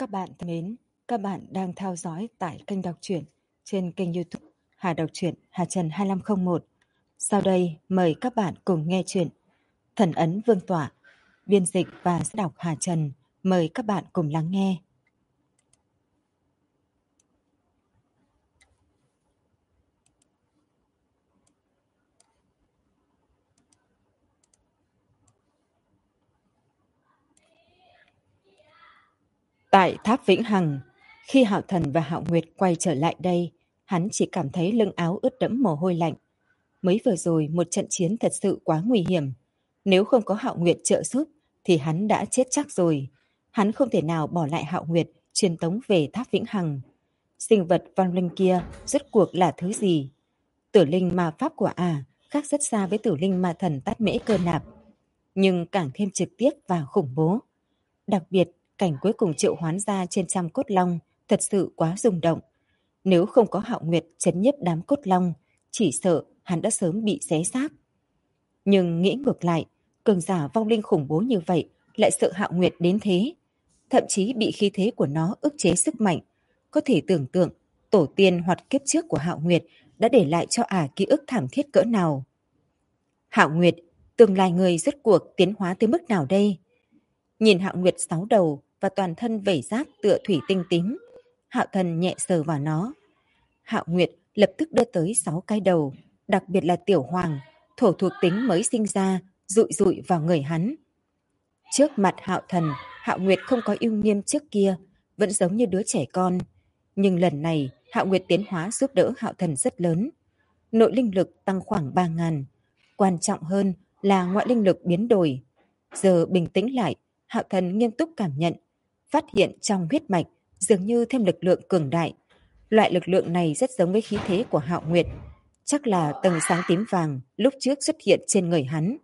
Các bạn thân mến, các bạn đang theo dõi tại kênh đọc truyện trên kênh YouTube Hà Đọc truyện Hà Trần 2501. Sau đây mời các bạn cùng nghe truyện Thần ấn Vương tọa, biên dịch và diễn đọc Hà Trần. Mời các bạn cùng lắng nghe. Tại tháp Vĩnh Hằng, khi Hạo Thần và Hạo Nguyệt quay trở lại đây, hắn chỉ cảm thấy lưng áo ướt đẫm mồ hôi lạnh. Mới vừa rồi một trận chiến thật sự quá nguy hiểm. Nếu không có Hạo Nguyệt trợ giúp thì hắn đã chết chắc rồi. Hắn không thể nào bỏ lại Hạo Nguyệt truyền tống về tháp Vĩnh Hằng. Sinh vật vong linh kia rốt cuộc là thứ gì? Tử linh ma pháp của khác rất xa với tử linh ma thần Tát Mễ Cơ Nạp, nhưng càng thêm trực tiếp và khủng bố. Đặc biệt, cảnh cuối cùng triệu hoán ra trên trăm cốt long thật sự quá rung động. Nếu không có Hạo Nguyệt trấn nhiếp đám cốt long, chỉ sợ hắn đã sớm bị xé xác. Nhưng nghĩ ngược lại, cường giả vong linh khủng bố như vậy lại sợ Hạo Nguyệt đến thế. Thậm chí bị khí thế của nó ức chế sức mạnh. Có thể tưởng tượng tổ tiên hoặc kiếp trước của Hạo Nguyệt đã để lại cho ký ức thảm thiết cỡ nào. Hạo Nguyệt, tương lai người rốt cuộc tiến hóa tới mức nào đây? Nhìn Hạo Nguyệt 6 đầu và toàn thân vảy giáp tựa thủy tinh tím, Hạo Thần nhẹ sờ vào nó. Hạo Nguyệt lập tức đưa tới 6 cái đầu, đặc biệt là Tiểu Hoàng, thổ thuộc tính mới sinh ra, dụi vào người hắn. Trước mặt Hạo Thần, Hạo Nguyệt không có yêu nghiêm trước kia, vẫn giống như đứa trẻ con. Nhưng lần này, Hạo Nguyệt tiến hóa giúp đỡ Hạo Thần rất lớn. Nội linh lực tăng khoảng 3.000. Quan trọng hơn là ngoại linh lực biến đổi. Giờ bình tĩnh lại, Hạo Thần nghiêm túc cảm nhận, phát hiện trong huyết mạch dường như thêm lực lượng cường đại. Loại lực lượng này rất giống với khí thế của Hạo Nguyệt. Chắc là tầng sáng tím vàng lúc trước xuất hiện trên người hắn.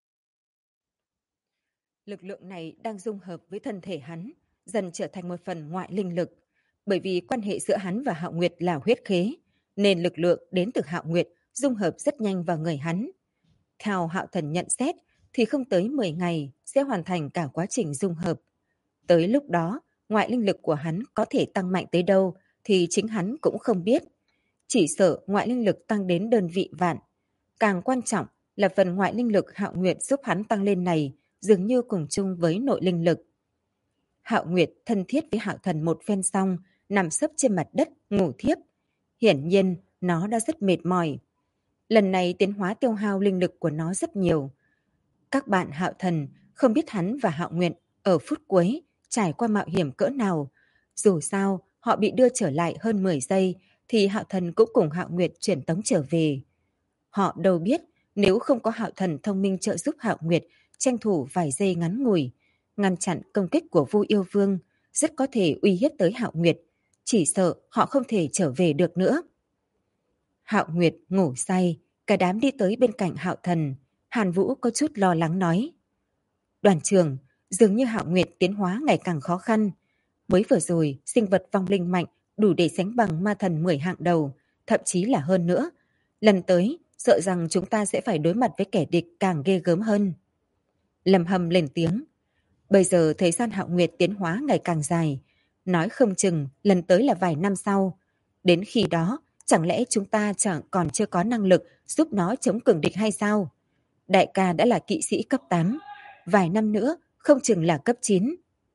Lực lượng này đang dung hợp với thân thể hắn, dần trở thành một phần ngoại linh lực. Bởi vì quan hệ giữa hắn và Hạo Nguyệt là huyết khế, nên lực lượng đến từ Hạo Nguyệt dung hợp rất nhanh vào người hắn. Theo Hạo Thần nhận xét thì không tới 10 ngày sẽ hoàn thành cả quá trình dung hợp. Tới lúc đó, ngoại linh lực của hắn có thể tăng mạnh tới đâu thì chính hắn cũng không biết. Chỉ sợ ngoại linh lực tăng đến đơn vị vạn. Càng quan trọng là phần ngoại linh lực Hạo Nguyệt giúp hắn tăng lên này dường như cùng chung với nội linh lực. Hạo Nguyệt thân thiết với Hạo Thần một phen xong, nằm sấp trên mặt đất ngủ thiếp. Hiển nhiên, nó đã rất mệt mỏi. Lần này tiến hóa tiêu hao linh lực của nó rất nhiều. Các bạn Hạo Thần không biết hắn và Hạo Nguyệt ở phút cuối trải qua mạo hiểm cỡ nào. Dù sao, họ bị đưa trở lại hơn 10 giây thì Hạo Thần cũng cùng Hạo Nguyệt chuyển tống trở về. Họ đâu biết nếu không có Hạo Thần thông minh trợ giúp Hạo Nguyệt tranh thủ vài giây ngắn ngủi, ngăn chặn công kích của Vu Yêu Vương, rất có thể uy hiếp tới Hạo Nguyệt. Chỉ sợ họ không thể trở về được nữa. Hạo Nguyệt ngủ say, cả đám đi tới bên cạnh Hạo Thần. Hàn Vũ có chút lo lắng nói. Đoàn trưởng, dường như Hạo Nguyệt tiến hóa ngày càng khó khăn. Mới vừa rồi, sinh vật vong linh mạnh đủ để sánh bằng ma thần 10 hạng đầu, thậm chí là hơn nữa. Lần tới, sợ rằng chúng ta sẽ phải đối mặt với kẻ địch càng ghê gớm hơn. Lâm Hâm lên tiếng. Bây giờ thời gian Hạo Nguyệt tiến hóa ngày càng dài. Nói không chừng lần tới là vài năm sau. Đến khi đó, chẳng lẽ chúng ta còn chưa có năng lực giúp nó chống cường địch hay sao? Đại ca đã là kỵ sĩ cấp 8. Vài năm nữa, không chừng là cấp 9.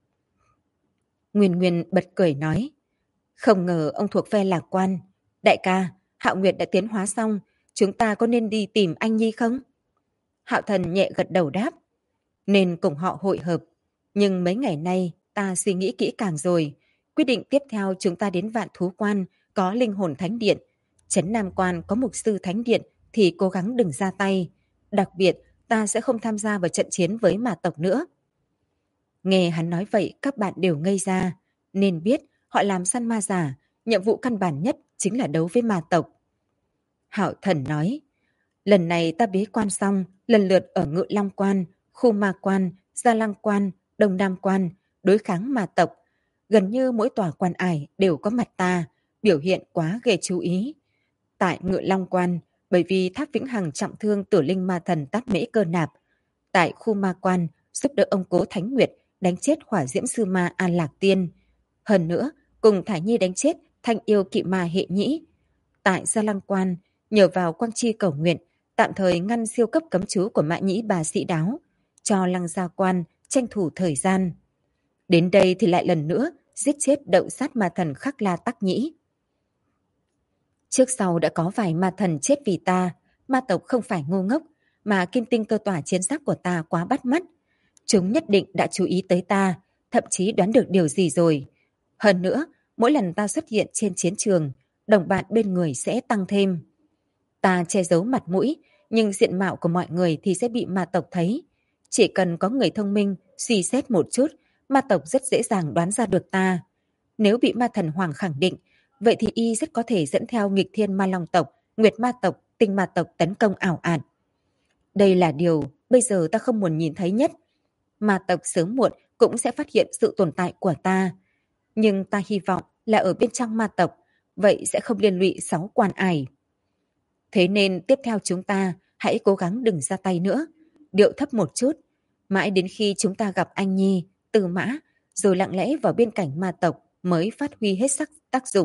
Nguyên Nguyên bật cười nói. Không ngờ ông thuộc phe lạc quan. Đại ca, Hạo Nguyệt đã tiến hóa xong. Chúng ta có nên đi tìm anh Nhi không? Hạo Thần nhẹ gật đầu đáp. Nên cùng họ hội hợp. Nhưng mấy ngày nay ta suy nghĩ kỹ càng rồi. Quyết định tiếp theo chúng ta đến Vạn Thú Quan có linh hồn thánh điện. Trấn Nam Quan có mục sư thánh điện thì cố gắng đừng ra tay. Đặc biệt ta sẽ không tham gia vào trận chiến với ma tộc nữa. Nghe hắn nói vậy các bạn đều ngây ra. Nên biết họ làm săn ma giả. Nhiệm vụ căn bản nhất chính là đấu với ma tộc. Hạo Thần nói. Lần này ta bế quan xong, lần lượt ở Ngự Long Quan, Khu Ma Quan, Gia Lăng Quan, Đông Nam Quan, đối kháng ma tộc. Gần như mỗi tòa quan ải đều có mặt ta, biểu hiện quá gây chú ý. Tại Ngự Long Quan, bởi vì Tháp Vĩnh Hằng trọng thương tử linh ma thần Tát Mễ Cơ Nạp. Tại Khu Ma Quan, giúp đỡ ông Cố Thánh Nguyệt đánh chết hỏa diễm sư ma An Lạc Tiên. Hơn nữa, cùng Thải Nhi đánh chết thanh yêu kỵ ma hệ nhĩ. Tại Gia Lăng Quan, nhờ vào quang chi cầu nguyện, tạm thời ngăn siêu cấp cấm chú của Mã Nhĩ bà Sĩ Đáo, cho Lăng Gia Quan tranh thủ thời gian. Đến đây thì lại lần nữa giết chết đậu sát ma thần Khắc La Tắc Nhĩ. Trước sau đã có vài ma thần chết vì ta, ma tộc không phải ngu ngốc, mà kim tinh cơ tỏa chiến giáp của ta quá bắt mắt. Chúng nhất định đã chú ý tới ta, thậm chí đoán được điều gì rồi. Hơn nữa, mỗi lần ta xuất hiện trên chiến trường, đồng bạn bên người sẽ tăng thêm. Ta che giấu mặt mũi, nhưng diện mạo của mọi người thì sẽ bị ma tộc thấy. Chỉ cần có người thông minh, suy xét một chút, ma tộc rất dễ dàng đoán ra được ta. Nếu bị ma thần Hoàng khẳng định, vậy thì y rất có thể dẫn theo nghịch thiên ma long tộc, nguyệt ma tộc, tinh ma tộc tấn công ảo ạt. Đây là điều bây giờ ta không muốn nhìn thấy nhất. Ma tộc sớm muộn cũng sẽ phát hiện sự tồn tại của ta. Nhưng ta hy vọng là ở bên trong ma tộc, vậy sẽ không liên lụy 6 quan ải. Thế nên tiếp theo chúng ta hãy cố gắng đừng ra tay nữa, điệu thấp một chút, mãi đến khi chúng ta gặp anh Nhi, Tư Mã, rồi lặng lẽ vào bên cạnh ma tộc mới phát huy hết sắc tác dụng.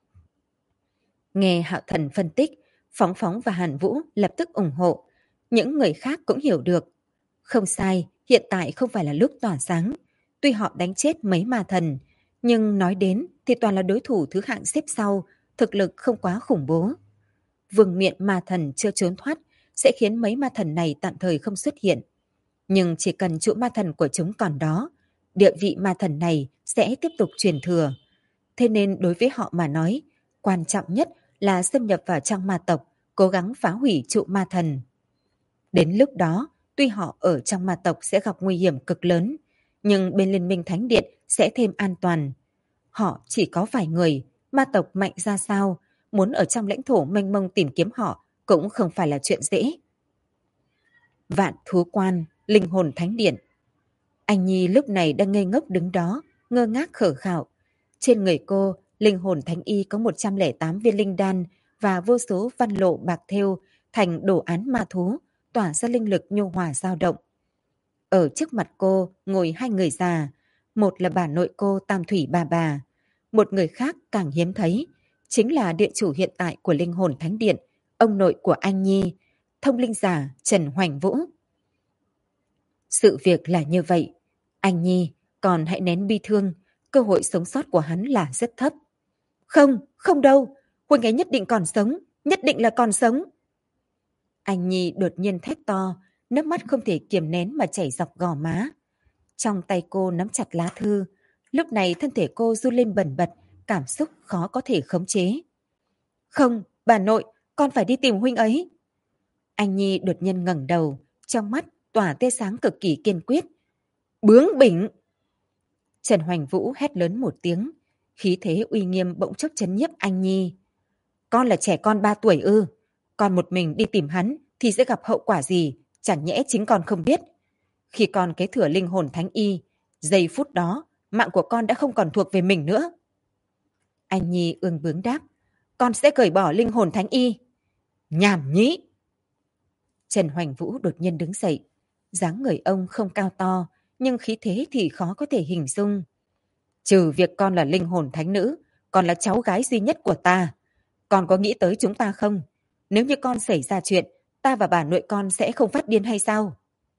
Nghe Hạo Thần phân tích, Phóng Phóng và Hàn Vũ lập tức ủng hộ. Những người khác cũng hiểu được. Không sai, hiện tại không phải là lúc tỏa sáng. Tuy họ đánh chết mấy ma thần, nhưng nói đến thì toàn là đối thủ thứ hạng xếp sau, thực lực không quá khủng bố. Vương miện ma thần chưa trốn thoát sẽ khiến mấy ma thần này tạm thời không xuất hiện. Nhưng chỉ cần trụ ma thần của chúng còn đó, địa vị ma thần này sẽ tiếp tục truyền thừa. Thế nên đối với họ mà nói, quan trọng nhất là xâm nhập vào trong ma tộc, cố gắng phá hủy trụ ma thần. Đến lúc đó, tuy họ ở trong ma tộc sẽ gặp nguy hiểm cực lớn, nhưng bên Liên minh Thánh Điện sẽ thêm an toàn. Họ chỉ có vài người, ma tộc mạnh ra sao, muốn ở trong lãnh thổ mênh mông tìm kiếm họ cũng không phải là chuyện dễ. Vạn Thú Quan, Linh Hồn Thánh Điện. Anh Nhi lúc này đang ngây ngốc đứng đó, ngơ ngác khở khạo. Trên người cô, Linh Hồn Thánh Y có 108 viên linh đan và vô số văn lộ bạc thêu thành đồ án ma thú, tỏa ra linh lực nhu hòa dao động. Ở trước mặt cô ngồi hai người già, một là bà nội cô Tam Thủy bà, một người khác càng hiếm thấy, chính là địa chủ hiện tại của Linh Hồn Thánh Điện, ông nội của anh Nhi, thông linh giả Trần Hoành Vũ. Sự việc là như vậy, anh Nhi còn hãy nén bi thương, cơ hội sống sót của hắn là rất thấp. Không, không đâu, Huynh ấy nhất định còn sống, nhất định là còn sống. Anh Nhi đột nhiên thét to, nước mắt không thể kiềm nén mà chảy dọc gò má. Trong tay cô nắm chặt lá thư, lúc này thân thể cô run lên bần bật, cảm xúc khó có thể khống chế. Không, bà nội, con phải đi tìm Huynh ấy. Anh Nhi đột nhiên ngẩng đầu, trong mắt tỏa tia sáng cực kỳ kiên quyết. Bướng bỉnh! Trần Hoành Vũ hét lớn một tiếng, khí thế uy nghiêm bỗng chốc chấn nhiếp anh Nhi. Con là trẻ con 3 tuổi ư? Con một mình đi tìm hắn thì sẽ gặp hậu quả gì, chẳng nhẽ chính con không biết. Khi con kế thừa linh hồn thánh y, giây phút đó, mạng của con đã không còn thuộc về mình nữa. Anh Nhi ương bướng đáp, con sẽ cởi bỏ linh hồn thánh y. Nhảm nhí! Trần Hoành Vũ đột nhiên đứng dậy. Dáng người ông không cao to, nhưng khí thế thì khó có thể hình dung. Trừ việc con là linh hồn thánh nữ, còn là cháu gái duy nhất của ta. Con có nghĩ tới chúng ta không? Nếu như con xảy ra chuyện, ta và bà nội con sẽ không phát điên hay sao?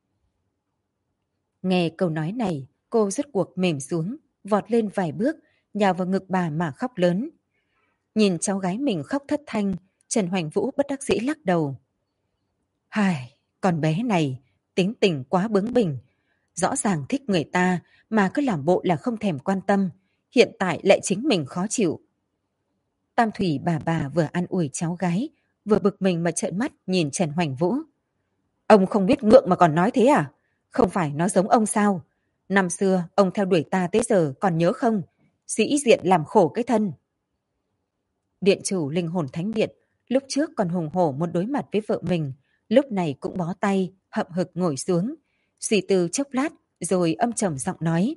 Nghe câu nói này, cô rốt cuộc mềm xuống, vọt lên vài bước, nhào vào ngực bà mà khóc lớn. Nhìn cháu gái mình khóc thất thanh, Trần Hoành Vũ bất đắc dĩ lắc đầu. Hài, con bé này, tính tình quá bướng bỉnh. Rõ ràng thích người ta mà cứ làm bộ là không thèm quan tâm, hiện tại lại chính mình khó chịu. Tam Thủy bà vừa an ủi cháu gái, vừa bực mình mà trợn mắt nhìn Trần Hoành Vũ. Ông không biết ngượng mà còn nói thế à? Không phải nó giống ông sao? Năm xưa ông theo đuổi ta tới giờ còn nhớ không? Sĩ diện làm khổ cái thân. Điện chủ Linh Hồn Thánh Điện lúc trước còn hùng hổ muốn đối mặt với vợ mình, lúc này cũng bó tay, hậm hực ngồi xuống, suy tư chốc lát rồi âm trầm giọng nói.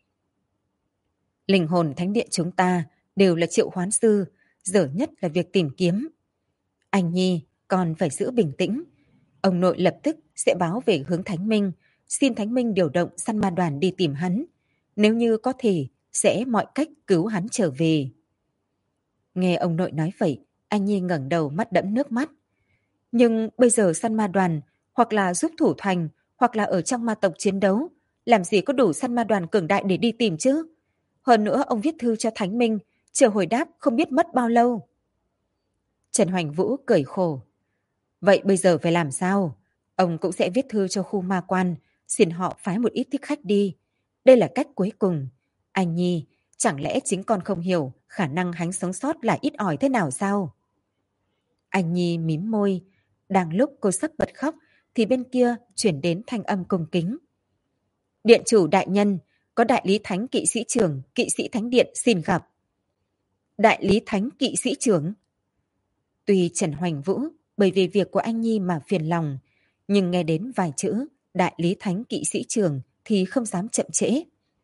Linh Hồn Thánh Điện chúng ta đều là triệu hoán sư, dở nhất là việc tìm kiếm. Anh Nhi còn phải giữ bình tĩnh. Ông nội lập tức sẽ báo về hướng Thánh Minh, xin Thánh Minh điều động săn ma đoàn đi tìm hắn. Nếu như có thể, sẽ mọi cách cứu hắn trở về. Nghe ông nội nói vậy, anh Nhi ngẩng đầu mắt đẫm nước mắt. Nhưng bây giờ săn ma đoàn, hoặc là giúp thủ thành, hoặc là ở trong ma tộc chiến đấu, làm gì có đủ săn ma đoàn cường đại để đi tìm chứ? Hơn nữa ông viết thư cho Thánh Minh, chờ hồi đáp không biết mất bao lâu. Trần Hoành Vũ cười khổ. Vậy bây giờ phải làm sao? Ông cũng sẽ viết thư cho khu ma quan, xin họ phái một ít thích khách đi. Đây là cách cuối cùng. Anh Nhi, chẳng lẽ chính con không hiểu khả năng hắn sống sót là ít ỏi thế nào sao? Anh Nhi mím môi. Đang lúc cô sắp bật khóc thì bên kia chuyển đến thanh âm cung kính. Điện chủ đại nhân, có đại lý thánh kỵ sĩ trưởng, kỵ sĩ thánh điện xin gặp. Đại lý thánh kỵ sĩ trưởng? Tuy Trần Hoành Vũ bởi vì việc của anh Nhi mà phiền lòng, nhưng nghe đến vài chữ đại lý thánh kỵ sĩ trưởng thì không dám chậm trễ.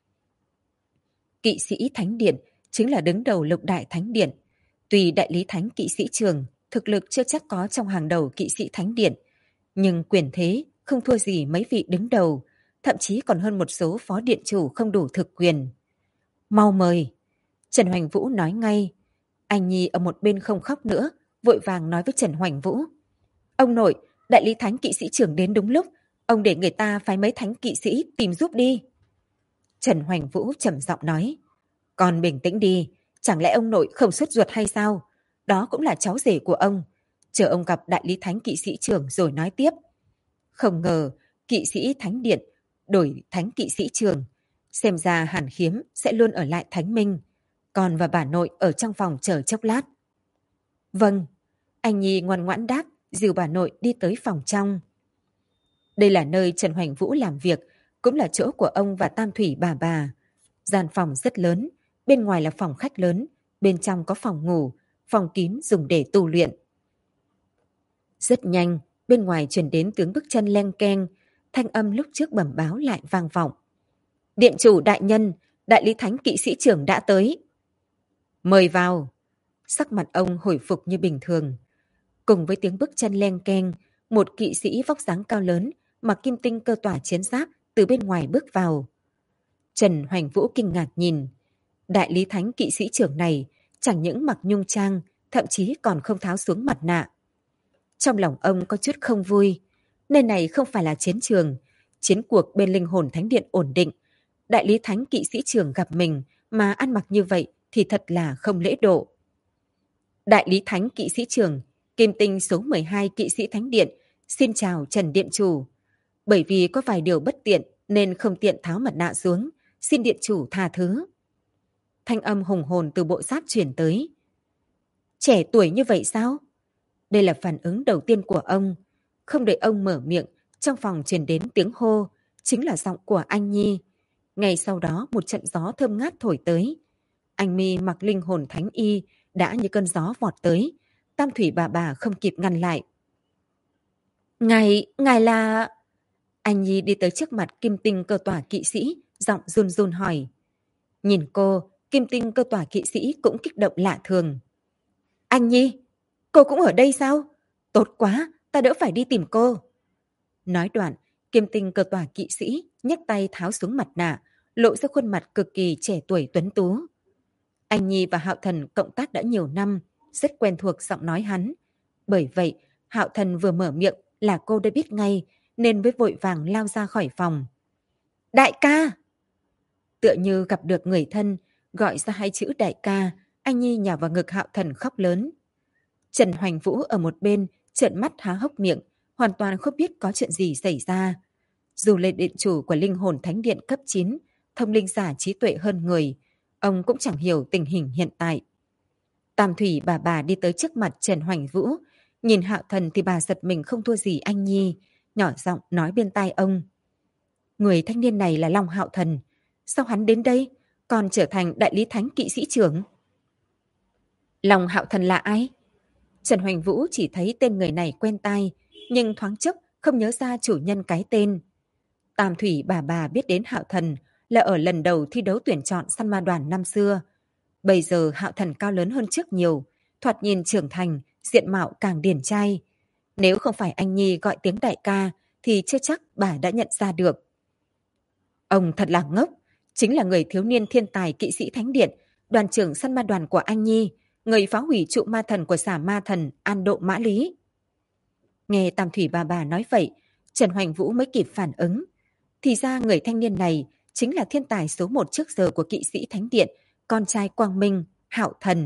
Kỵ sĩ thánh điện chính là đứng đầu lục đại thánh điện. Tuy đại lý thánh kỵ sĩ trưởng thực lực chưa chắc có trong hàng đầu kỵ sĩ thánh điện, nhưng quyền thế không thua gì mấy vị đứng đầu, thậm chí còn hơn một số phó điện chủ không đủ thực quyền. Mau mời. Trần Hoành Vũ nói ngay. Anh Nhi ở một bên không khóc nữa, vội vàng nói với Trần Hoành Vũ. Ông nội, đại lý thánh kỵ sĩ trưởng đến đúng lúc, ông để người ta phái mấy thánh kỵ sĩ tìm giúp đi. Trần Hoành Vũ trầm giọng nói. Con bình tĩnh đi, chẳng lẽ ông nội không sốt ruột hay sao? Đó cũng là cháu rể của ông. Chờ ông gặp đại lý thánh kỵ sĩ trưởng rồi nói tiếp. Không ngờ, kỵ sĩ thánh điện đổi thánh kỵ sĩ trưởng. Xem ra Hàn Khiếm sẽ luôn ở lại Thánh Minh. Con và bà nội ở trong phòng chờ chốc lát. Vâng, anh Nhi ngoan ngoãn đáp, dìu bà nội đi tới phòng trong. Đây là nơi Trần Hoành Vũ làm việc, cũng là chỗ của ông và Tam Thủy bà. Gian phòng rất lớn, bên ngoài là phòng khách lớn, bên trong có phòng ngủ, phòng kín dùng để tu luyện. Rất nhanh, bên ngoài truyền đến tiếng bước chân leng keng, thanh âm lúc trước bẩm báo lại vang vọng. Điện chủ đại nhân, đại lý thánh kỵ sĩ trưởng đã tới. Mời vào. Sắc mặt ông hồi phục như bình thường. Cùng với tiếng bước chân leng keng, một kỵ sĩ vóc dáng cao lớn, mặc kim tinh cơ tỏa chiến giáp từ bên ngoài bước vào. Trần Hoành Vũ kinh ngạc nhìn. Đại lý thánh kỵ sĩ trưởng này chẳng những mặc nhung trang, thậm chí còn không tháo xuống mặt nạ. Trong lòng ông có chút không vui. Nơi này không phải là chiến trường. Chiến cuộc bên linh hồn thánh điện ổn định. Đại lý thánh kỵ sĩ trưởng gặp mình mà ăn mặc như vậy thì thật là không lễ độ. Đại lý thánh kỵ sĩ trưởng, kim tinh số 12 kỵ sĩ thánh điện, xin chào Trần Điện Chủ. Bởi vì có vài điều bất tiện nên không tiện tháo mặt nạ xuống, xin Điện Chủ tha thứ. Thanh âm hùng hồn từ bộ giáp chuyển tới. Trẻ tuổi như vậy sao? Đây là phản ứng đầu tiên của ông. Không đợi ông mở miệng, trong phòng truyền đến tiếng hô, chính là giọng của anh Nhi. Ngay sau đó một trận gió thơm ngát thổi tới. Anh Mi mặc linh hồn thánh y, đã như cơn gió vọt tới. Tam Thủy bà không kịp ngăn lại. Ngài là... Anh Nhi đi tới trước mặt kim tinh cơ tỏa kỵ sĩ, giọng run run hỏi. Nhìn cô, kim tinh cơ tỏa kỵ sĩ cũng kích động lạ thường. Anh Nhi, cô cũng ở đây sao? Tốt quá, ta đỡ phải đi tìm cô. Nói đoạn, kim tinh cơ tỏa kỵ sĩ nhấc tay tháo xuống mặt nạ, lộ ra khuôn mặt cực kỳ trẻ tuổi tuấn tú. Anh Nhi và Hạo Thần cộng tác đã nhiều năm, rất quen thuộc giọng nói hắn. Bởi vậy, Hạo Thần vừa mở miệng là cô đã biết ngay, nên mới vội vàng lao ra khỏi phòng. Đại ca! Tựa như gặp được người thân, gọi ra hai chữ đại ca, anh Nhi nhào vào ngực Hạo Thần khóc lớn. Trần Hoành Vũ ở một bên, trợn mắt há hốc miệng, hoàn toàn không biết có chuyện gì xảy ra. Dù là điện chủ của linh hồn thánh điện cấp 9, thông linh giả trí tuệ hơn người, ông cũng chẳng hiểu tình hình hiện tại. Tam Thủy bà đi tới trước mặt Trần Hoành Vũ, nhìn Hạo Thần thì bà giật mình không thua gì anh Nhi, nhỏ giọng nói bên tai ông. Người thanh niên này là Long Hạo Thần, sao hắn đến đây, còn trở thành đại lý thánh kỵ sĩ trưởng? Long Hạo Thần là ai? Trần Hoành Vũ chỉ thấy tên người này quen tai, nhưng thoáng chốc không nhớ ra chủ nhân cái tên. Tam Thủy bà biết đến Hạo Thần là ở lần đầu thi đấu tuyển chọn săn ma đoàn năm xưa. Bây giờ Hạo Thần cao lớn hơn trước nhiều, thoạt nhìn trưởng thành, diện mạo càng điển trai. Nếu không phải anh Nhi gọi tiếng đại ca thì chưa chắc bà đã nhận ra được. Ông thật là ngốc, chính là người thiếu niên thiên tài kỵ sĩ thánh điện, đoàn trưởng săn ma đoàn của Anh Nhi, người phá hủy trụ ma thần của xà ma thần An Độ Mã Lý. Nghe Tam Thủy bà nói vậy, Trần Hoành Vũ mới kịp phản ứng. Thì ra người thanh niên này chính là thiên tài số 1 trước giờ của kỵ sĩ thánh điện, con trai Quang Minh, Hạo Thần.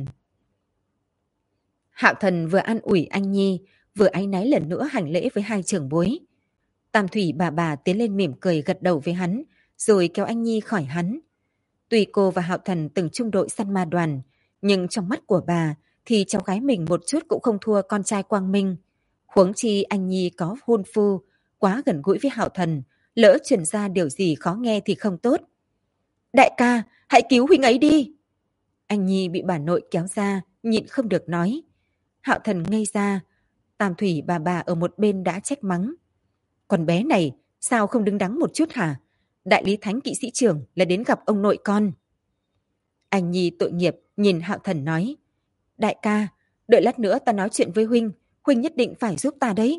Hạo Thần vừa an ủi Anh Nhi, vừa áy náy lần nữa hành lễ với hai trưởng bối. Tam Thủy bà tiến lên mỉm cười gật đầu với hắn, rồi kéo Anh Nhi khỏi hắn. Tuy cô và Hạo Thần từng chung đội săn ma đoàn, nhưng trong mắt của bà thì cháu gái mình một chút cũng không thua con trai Quang Minh. Huống chi Anh Nhi có hôn phu, quá gần gũi với Hạo Thần, lỡ truyền ra điều gì khó nghe thì không tốt. Đại ca, hãy cứu huynh ấy đi! Anh Nhi bị bà nội kéo ra, nhịn không được nói. Hạo Thần ngây ra, Tam Thủy bà ở một bên đã trách mắng. Con bé này, sao không đứng đắn một chút hả? Đại lý thánh kỵ sĩ trưởng là đến gặp ông nội con. Anh Nhi tội nghiệp nhìn Hạo Thần nói. Đại ca, đợi lát nữa ta nói chuyện với huynh, huynh nhất định phải giúp ta đấy.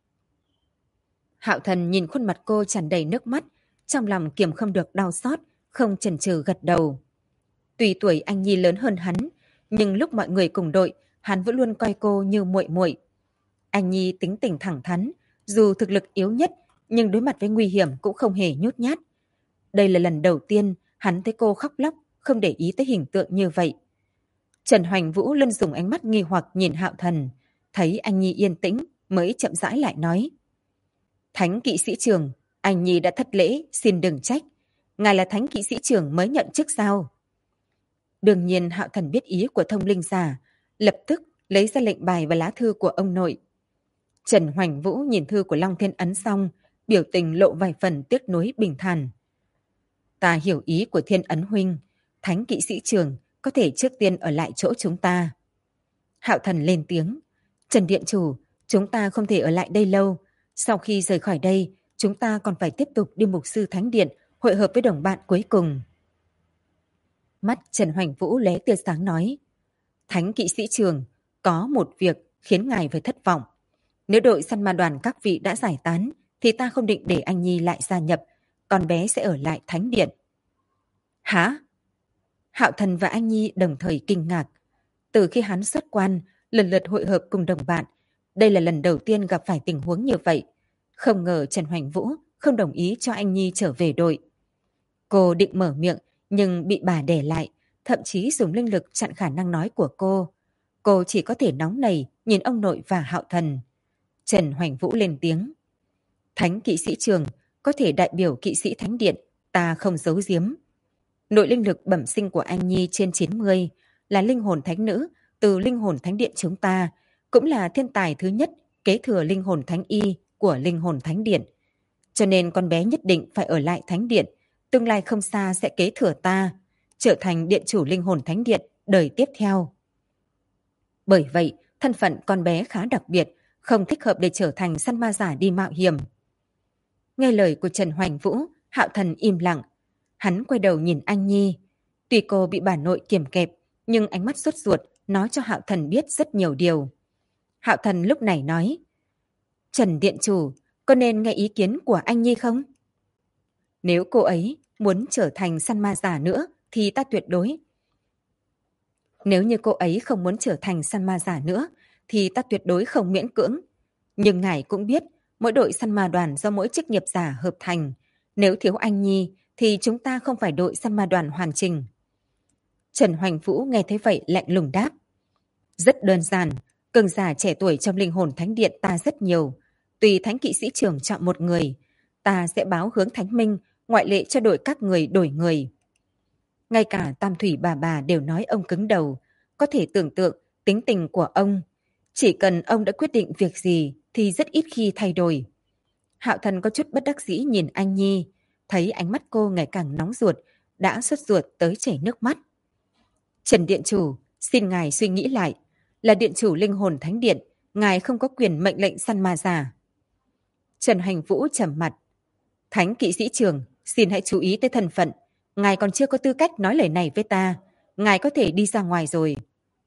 Hạo Thần nhìn khuôn mặt cô tràn đầy nước mắt, trong lòng kiềm không được đau xót, không chần chừ gật đầu. Tuy tuổi anh Nhi lớn hơn hắn, nhưng lúc mọi người cùng đội, hắn vẫn luôn coi cô như muội muội. Anh Nhi tính tình thẳng thắn, dù thực lực yếu nhất, nhưng đối mặt với nguy hiểm cũng không hề nhút nhát. Đây là lần đầu tiên hắn thấy cô khóc lóc, không để ý tới hình tượng như vậy. Trần Hoành Vũ luôn dùng ánh mắt nghi hoặc nhìn Hạo Thần, thấy anh Nhi yên tĩnh mới chậm rãi lại nói. Thánh kỵ sĩ trưởng, anh Nhi đã thất lễ, xin đừng trách. Ngài là thánh kỵ sĩ trưởng mới nhận chức sao? Đương nhiên Hạo Thần biết ý của thông linh giả, lập tức lấy ra lệnh bài và lá thư của ông nội. Trần Hoành Vũ nhìn thư của Long Thiên Ấn xong, biểu tình lộ vài phần tiếc nuối bình thản. Ta hiểu ý của Thiên Ấn huynh, thánh kỵ sĩ trưởng có thể trước tiên ở lại chỗ chúng ta. Hạo Thần lên tiếng. Trần Điện Chủ, chúng ta không thể ở lại đây lâu. Sau khi rời khỏi đây, chúng ta còn phải tiếp tục đi mục sư thánh điện, hội hợp với đồng bạn cuối cùng. Mắt Trần Hoành Vũ lóe tia sáng nói. Thánh kỵ sĩ trưởng, có một việc khiến ngài phải thất vọng. Nếu đội săn ma đoàn các vị đã giải tán, thì ta không định để anh Nhi lại gia nhập, con bé sẽ ở lại thánh điện. Hả? Hạo Thần và anh Nhi đồng thời kinh ngạc. Từ khi hắn xuất quan, lần lượt hội hợp cùng đồng bạn, đây là lần đầu tiên gặp phải tình huống như vậy. Không ngờ Trần Hoành Vũ không đồng ý cho anh Nhi trở về đội. Cô định mở miệng, nhưng bị bà đè lại, thậm chí dùng linh lực chặn khả năng nói của cô. Cô chỉ có thể nóng nảy nhìn ông nội và Hạo Thần. Trần Hoành Vũ lên tiếng. Thánh kỵ sĩ trường, có thể đại biểu kỵ sĩ thánh điện, ta không giấu giếm. Nội linh lực bẩm sinh của anh Nhi trên 90, là linh hồn thánh nữ từ linh hồn thánh điện chúng ta, cũng là thiên tài thứ nhất kế thừa linh hồn thánh y của linh hồn thánh điện. Cho nên con bé nhất định phải ở lại thánh điện, tương lai không xa sẽ kế thừa ta, trở thành điện chủ linh hồn thánh điện đời tiếp theo. Bởi vậy, thân phận con bé khá đặc biệt, không thích hợp để trở thành săn ma giả đi mạo hiểm. Nghe lời của Trần Hoành Vũ, Hạo Thần im lặng. Hắn quay đầu nhìn anh Nhi. Tuy cô bị bà nội kiềm kẹp, nhưng ánh mắt sốt ruột nói cho Hạo Thần biết rất nhiều điều. Hạo Thần lúc này nói, Trần Điện Chủ, có nên nghe ý kiến của anh Nhi không? Nếu cô ấy muốn trở thành săn ma giả nữa, thì ta tuyệt đối. Nếu như cô ấy không muốn trở thành săn ma giả nữa, thì ta tuyệt đối không miễn cưỡng. Nhưng ngài cũng biết, mỗi đội săn ma đoàn do mỗi chức nghiệp giả hợp thành. Nếu thiếu anh Nhi, thì chúng ta không phải đội săn ma đoàn hoàn chỉnh. Trần Hoành Vũ nghe thấy vậy lạnh lùng đáp. Rất đơn giản, cường giả trẻ tuổi trong linh hồn thánh điện ta rất nhiều. Tùy thánh kỵ sĩ trưởng chọn một người, ta sẽ báo hướng thánh minh, ngoại lệ cho đội các người đổi người. Ngay cả Tam Thủy bà đều nói ông cứng đầu, có thể tưởng tượng tính tình của ông. Chỉ cần ông đã quyết định việc gì thì rất ít khi thay đổi. Hạo Thần có chút bất đắc dĩ nhìn anh Nhi, thấy ánh mắt cô ngày càng nóng ruột, đã sốt ruột tới chảy nước mắt. Trần Điện Chủ, xin ngài suy nghĩ lại, là điện chủ linh hồn thánh điện, ngài không có quyền mệnh lệnh săn ma giả. Trần Hoành Vũ trầm mặt. Thánh kỵ sĩ trưởng, xin hãy chú ý tới thân phận. Ngài còn chưa có tư cách nói lời này với ta. Ngài có thể đi ra ngoài rồi.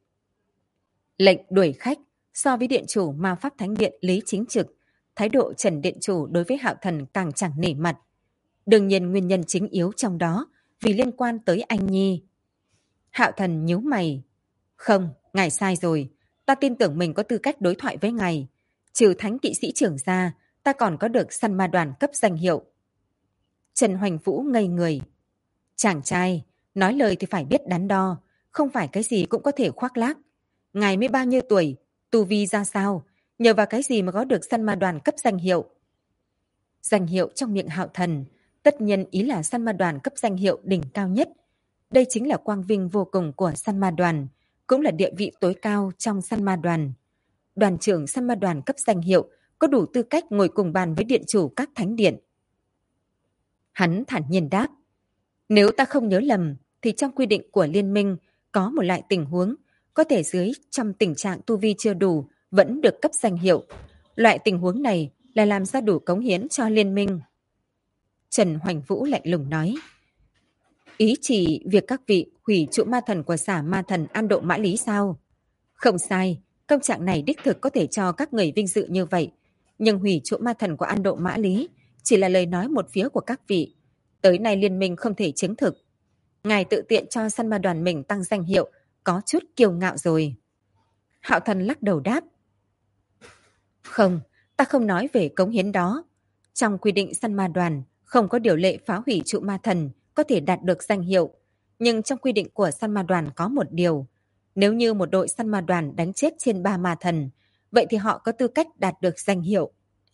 Lệnh đuổi khách so với điện chủ ma pháp thánh điện Lý Chính Trực, thái độ Trần Điện Chủ đối với Hạo Thần càng chẳng nể mặt. Đương nhiên nguyên nhân chính yếu trong đó vì liên quan tới anh Nhi. Hạo Thần nhíu mày. Không, ngài sai rồi. Ta tin tưởng mình có tư cách đối thoại với ngài. Trừ thánh kỵ sĩ trưởng ra, ta còn có được săn ma đoàn cấp danh hiệu. Trần Hoành Vũ ngây người. Chàng trai, nói lời thì phải biết đắn đo, không phải cái gì cũng có thể khoác lác. Ngài mới bao nhiêu tuổi, tu vi ra sao, nhờ vào cái gì mà có được săn ma đoàn cấp danh hiệu. Danh hiệu trong miệng Hạo Thần, tất nhiên ý là săn ma đoàn cấp danh hiệu đỉnh cao nhất. Đây chính là quang vinh vô cùng của săn ma đoàn, cũng là địa vị tối cao trong săn ma đoàn. Đoàn trưởng săn ma đoàn cấp danh hiệu có đủ tư cách ngồi cùng bàn với điện chủ các thánh điện. Hắn thản nhiên đáp, nếu ta không nhớ lầm thì trong quy định của liên minh có một loại tình huống có thể dưới trong tình trạng tu vi chưa đủ vẫn được cấp danh hiệu. Loại tình huống này là làm ra đủ cống hiến cho liên minh. Trần Hoành Vũ lạnh lùng nói, ý chỉ việc các vị hủy trụ ma thần của xả ma thần An Độ Mã Lý sao? Không sai, công trạng này đích thực có thể cho các người vinh dự như vậy. Nhưng hủy trụ ma thần của An Độ Mã Lý chỉ là lời nói một phía của các vị. Tới nay liên minh không thể chứng thực. Ngài tự tiện cho săn ma đoàn mình tăng danh hiệu, có chút kiêu ngạo rồi. Hạo Thần lắc đầu đáp. Không, ta không nói về cống hiến đó. Trong quy định săn ma đoàn, không có điều lệ phá hủy trụ ma thần có thể đạt được danh hiệu. Nhưng trong quy định của săn ma đoàn có một điều. Nếu như một đội săn ma đoàn đánh chết trên 3 ma thần, vậy thì họ có tư cách đạt được danh hiệu.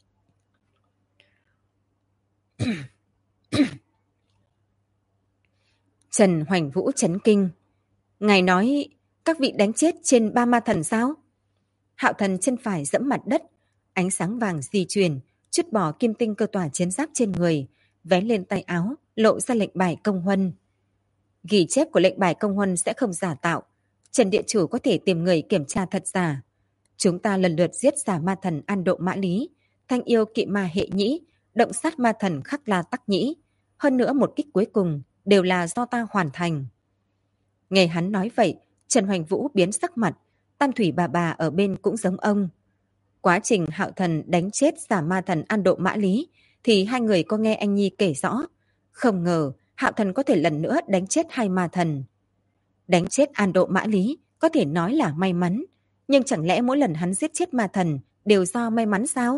Trần Hoành Vũ chấn kinh. Ngài nói các vị đánh chết trên 3 ma thần sao? Hạo Thần chân phải dẫm mặt đất, ánh sáng vàng di chuyển, trút bỏ kim tinh cơ tỏa chiến giáp trên người, vén lên tay áo, lộ ra lệnh bài công huân. Ghi chép của lệnh bài công huân sẽ không giả tạo. Trần Địa Chủ có thể tìm người kiểm tra thật giả. Chúng ta lần lượt giết giả ma thần An Độ Mã Lý, Thanh Yêu Kỵ Ma Hệ Nhĩ, động sát ma thần Khắc La Tắc Nhĩ. Hơn nữa một kích cuối cùng đều là do ta hoàn thành. Nghe hắn nói vậy, Trần Hoành Vũ biến sắc mặt, Tam Thủy bà ở bên cũng giống ông. Quá trình Hạo Thần đánh chết giả ma thần An Độ Mã Lý thì hai người có nghe anh Nhi kể rõ. Không ngờ Hạo Thần có thể lần nữa đánh chết hai ma thần. Đánh chết An Độ Mã Lý có thể nói là may mắn, nhưng chẳng lẽ mỗi lần hắn giết chết ma thần đều do may mắn sao?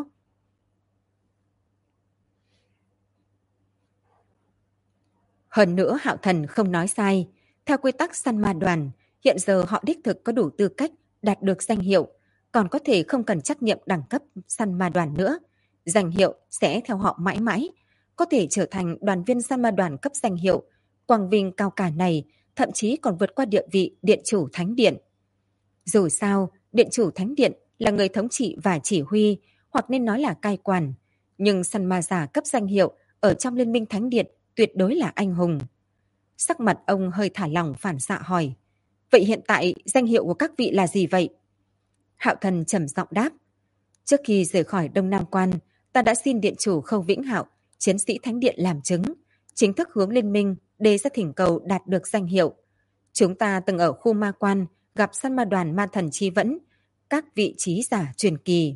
Hơn nữa Hạo Thần không nói sai. Theo quy tắc săn ma đoàn, hiện giờ họ đích thực có đủ tư cách đạt được danh hiệu, còn có thể không cần trắc nghiệm đẳng cấp săn ma đoàn nữa. Danh hiệu sẽ theo họ mãi mãi, có thể trở thành đoàn viên săn ma đoàn cấp danh hiệu. Quang vinh cao cả này thậm chí còn vượt qua địa vị điện chủ thánh điện. Dù sao, điện chủ thánh điện là người thống trị và chỉ huy, hoặc nên nói là cai quản. Nhưng săn ma giả cấp danh hiệu ở trong liên minh thánh điện tuyệt đối là anh hùng. Sắc mặt ông hơi thả lỏng phản xạ hỏi, vậy hiện tại danh hiệu của các vị là gì vậy? Hạo Thần trầm giọng đáp, trước khi rời khỏi Đông Nam Quan, ta đã xin điện chủ Khâu Vĩnh Hạo, chiến sĩ thánh điện làm chứng, chính thức hướng liên minh đề ra thỉnh cầu đạt được danh hiệu. Chúng ta từng ở khu ma quan gặp săn ma đoàn ma thần chi vẫn, các vị trí giả truyền kỳ.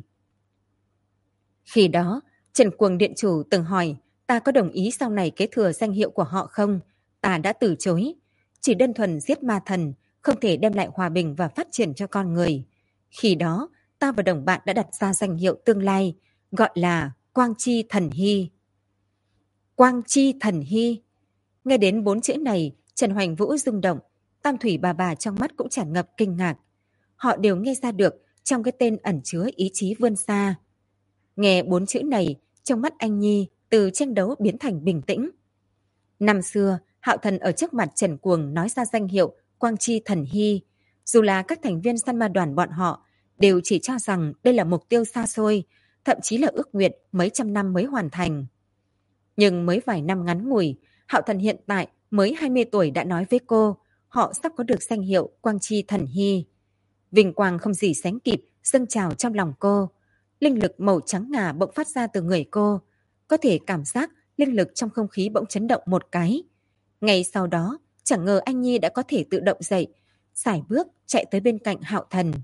Khi đó, Trần Cuồng điện chủ từng hỏi ta có đồng ý sau này kế thừa danh hiệu của họ không? Ta đã từ chối. Chỉ đơn thuần giết ma thần không thể đem lại hòa bình và phát triển cho con người. Khi đó, ta và đồng bạn đã đặt ra danh hiệu tương lai, gọi là Quang Chi Thần Hy. Quang Chi Thần Hy. Nghe đến 4 chữ này, Trần Hoành Vũ rung động, Tam Thủy bà trong mắt cũng tràn ngập kinh ngạc. Họ đều nghe ra được trong cái tên ẩn chứa ý chí vươn xa. Nghe 4 chữ này, trong mắt anh Nhi từ tranh đấu biến thành bình tĩnh. Năm xưa, Hạo Thần ở trước mặt Trần Cuồng nói ra danh hiệu Quang Chi Thần Hy. Dù là các thành viên săn ma đoàn bọn họ đều chỉ cho rằng đây là mục tiêu xa xôi, thậm chí là ước nguyện mấy trăm năm mới hoàn thành. Nhưng mới vài năm ngắn ngủi, Hạo Thần hiện tại mới 20 tuổi đã nói với cô họ sắp có được danh hiệu Quang Chi Thần Hy. Vinh quang không gì sánh kịp dâng trào trong lòng cô. Linh lực màu trắng ngà bỗng phát ra từ người cô. Có thể cảm giác linh lực trong không khí bỗng chấn động một cái. Ngay sau đó, chẳng ngờ anh Nhi đã có thể tự động dậy, sải bước chạy tới bên cạnh Hạo Thần.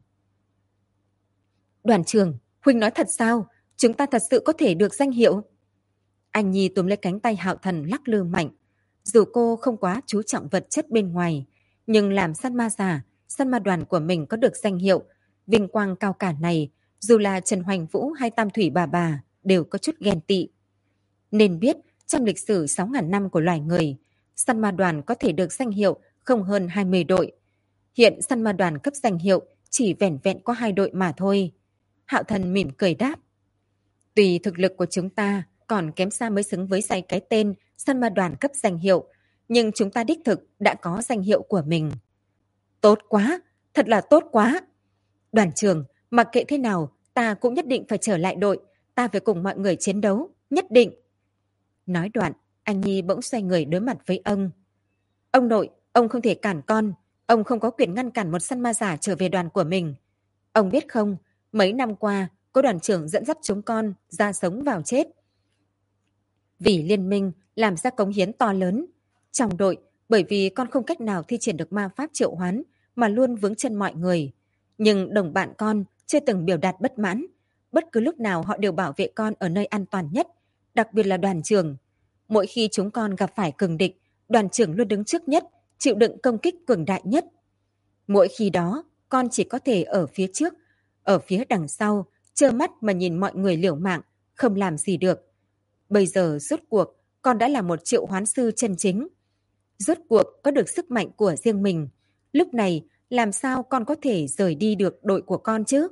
Đoàn trưởng, huynh nói thật sao? Chúng ta thật sự có thể được danh hiệu? Anh Nhi túm lấy cánh tay Hạo Thần lắc lư mạnh. Dù cô không quá chú trọng vật chất bên ngoài, nhưng làm săn ma giả, săn ma đoàn của mình có được danh hiệu, vinh quang cao cả này, dù là Trần Hoành Vũ hay Tam Thủy bà đều có chút ghen tị. Nên biết, trong lịch sử 6.000 năm của loài người, săn ma đoàn có thể được danh hiệu không hơn 20 đội. Hiện săn ma đoàn cấp danh hiệu chỉ vẻn vẹn có 2 đội mà thôi. Hạo Thần mỉm cười đáp. Tùy thực lực của chúng ta còn kém xa mới xứng với say cái tên săn ma đoàn cấp danh hiệu, nhưng chúng ta đích thực đã có danh hiệu của mình. Tốt quá, thật là tốt quá. Đoàn trưởng, mặc kệ thế nào, ta cũng nhất định phải trở lại đội, ta phải cùng mọi người chiến đấu, nhất định. Nói đoạn, anh Nhi bỗng xoay người đối mặt với ông. Ông nội, ông không thể cản con, ông không có quyền ngăn cản một săn ma giả trở về đoàn của mình. Ông biết không, mấy năm qua, cô đoàn trưởng dẫn dắt chúng con ra sống vào chết. Vì liên minh làm ra cống hiến to lớn. Trong đội, bởi vì con không cách nào thi triển được ma pháp triệu hoán mà luôn vướng chân mọi người. Nhưng đồng bạn con chưa từng biểu đạt bất mãn. Bất cứ lúc nào họ đều bảo vệ con ở nơi an toàn nhất, đặc biệt là đoàn trưởng. Mỗi khi chúng con gặp phải cường địch, đoàn trưởng luôn đứng trước nhất, chịu đựng công kích cường đại nhất. Mỗi khi đó, con chỉ có thể ở phía trước, ở phía đằng sau, trơ mắt mà nhìn mọi người liều mạng, không làm gì được. Bây giờ rốt cuộc, con đã là một triệu hoán sư chân chính. Rốt cuộc có được sức mạnh của riêng mình. Lúc này, làm sao con có thể rời đi được đội của con chứ?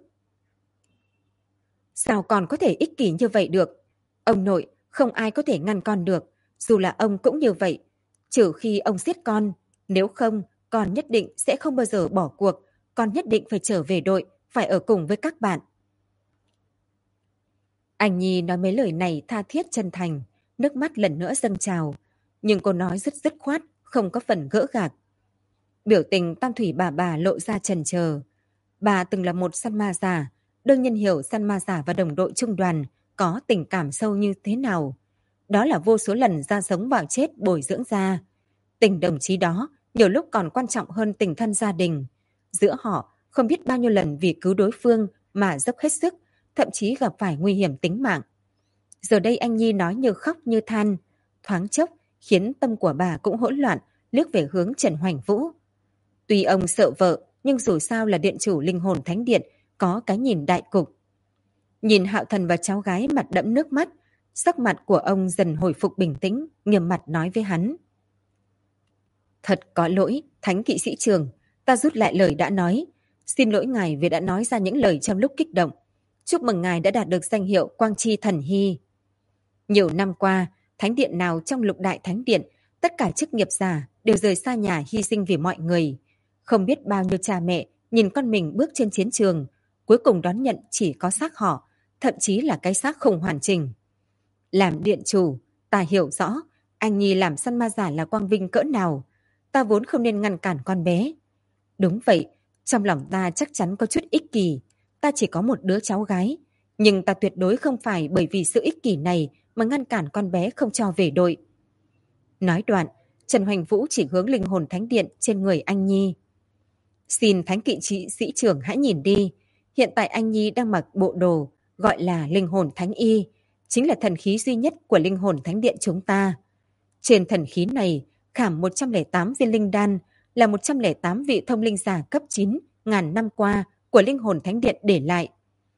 Sao con có thể ích kỷ như vậy được? Ông nội, không ai có thể ngăn con được. Dù là ông cũng như vậy. Trừ khi ông giết con. Nếu không, con nhất định sẽ không bao giờ bỏ cuộc. Con nhất định phải trở về đội, phải ở cùng với các bạn. Anh Nhi nói mấy lời này tha thiết chân thành, nước mắt lần nữa dâng trào. Nhưng cô nói rất dứt khoát, không có phần gỡ gạc. Biểu tình Tam Thủy bà lộ ra chần chờ. Bà từng là một săn ma giả, đương nhiên hiểu săn ma giả và đồng đội trung đoàn có tình cảm sâu như thế nào. Đó là vô số lần ra sống vào chết bồi dưỡng ra. Tình đồng chí đó nhiều lúc còn quan trọng hơn tình thân gia đình. Giữa họ không biết bao nhiêu lần vì cứu đối phương mà dốc hết sức, thậm chí gặp phải nguy hiểm tính mạng. Giờ đây anh Nhi nói như khóc như than, thoáng chốc khiến tâm của bà cũng hỗn loạn, liếc về hướng Trần Hoành Vũ. Tuy ông sợ vợ, nhưng dù sao là điện chủ linh hồn thánh điện, có cái nhìn đại cục. Nhìn Hạo Thần và cháu gái mặt đẫm nước mắt, sắc mặt của ông dần hồi phục bình tĩnh, nghiêm mặt nói với hắn. Thật có lỗi, Thánh kỵ sĩ Trường, ta rút lại lời đã nói. Xin lỗi ngài vì đã nói ra những lời trong lúc kích động. Chúc mừng ngài đã đạt được danh hiệu Quang Chi Thần Hy. Nhiều năm qua, thánh điện nào trong lục đại thánh điện, tất cả chức nghiệp giả đều rời xa nhà hy sinh vì mọi người. Không biết bao nhiêu cha mẹ nhìn con mình bước trên chiến trường, cuối cùng đón nhận chỉ có xác họ, thậm chí là cái xác không hoàn chỉnh. Làm điện chủ, ta hiểu rõ, anh Nhi làm săn ma giả là quang vinh cỡ nào. Ta vốn không nên ngăn cản con bé. Đúng vậy, trong lòng ta chắc chắn có chút ích kỷ. Ta chỉ có một đứa cháu gái, nhưng ta tuyệt đối không phải bởi vì sự ích kỷ này mà ngăn cản con bé không cho về đội. Nói đoạn, Trần Hoành Vũ chỉ hướng linh hồn thánh điện trên người anh Nhi. Xin Thánh kỵ sĩ trưởng hãy nhìn đi. Hiện tại anh Nhi đang mặc bộ đồ gọi là linh hồn thánh y, chính là thần khí duy nhất của linh hồn thánh điện chúng ta. Trên thần khí này khảm 108 viên linh đan, là 108 vị thông linh giả cấp 9 ngàn năm qua của linh hồn thánh điện để lại.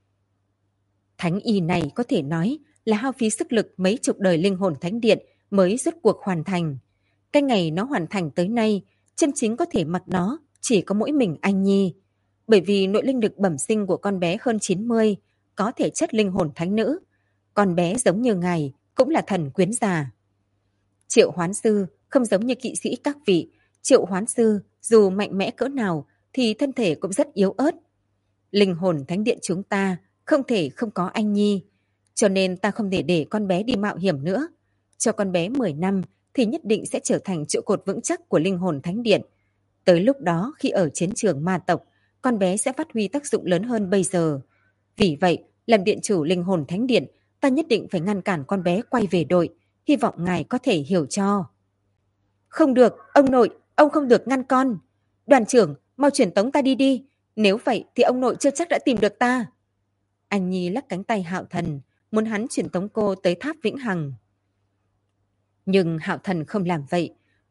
Thánh y này có thể nói là hao phí sức lực mấy chục đời linh hồn thánh điện mới rốt cuộc hoàn thành. Cái ngày nó hoàn thành tới nay, chân chính có thể mặc nó chỉ có mỗi mình anh Nhi. Bởi vì nội linh lực bẩm sinh của con bé hơn 90, có thể chất linh hồn thánh nữ. Con bé giống như ngài, cũng là thần quyến già. Triệu hoán sư không giống như kỵ sĩ các vị. Triệu hoán sư dù mạnh mẽ cỡ nào thì thân thể cũng rất yếu ớt. Linh hồn thánh điện chúng ta không thể không có anh Nhi. Cho nên ta không thể để con bé đi mạo hiểm nữa. Cho con bé 10 năm thì nhất định sẽ trở thành trụ cột vững chắc của linh hồn thánh điện. Tới lúc đó khi ở chiến trường ma tộc, con bé sẽ phát huy tác dụng lớn hơn bây giờ. Vì vậy, làm điện chủ linh hồn thánh điện, ta nhất định phải ngăn cản con bé quay về đội. Hy vọng ngài có thể hiểu cho. Không được, ông nội, ông không được ngăn con. Đoàn trưởng, mau chuyển tống ta đi đi. Nếu vậy thì ông nội chưa chắc đã tìm được ta. Anh Nhi lắc cánh tay Hạo Thần, muốn hắn chuyển tống cô tới tháp Vĩnh Hằng. Nhưng Hạo Thần không làm vậy.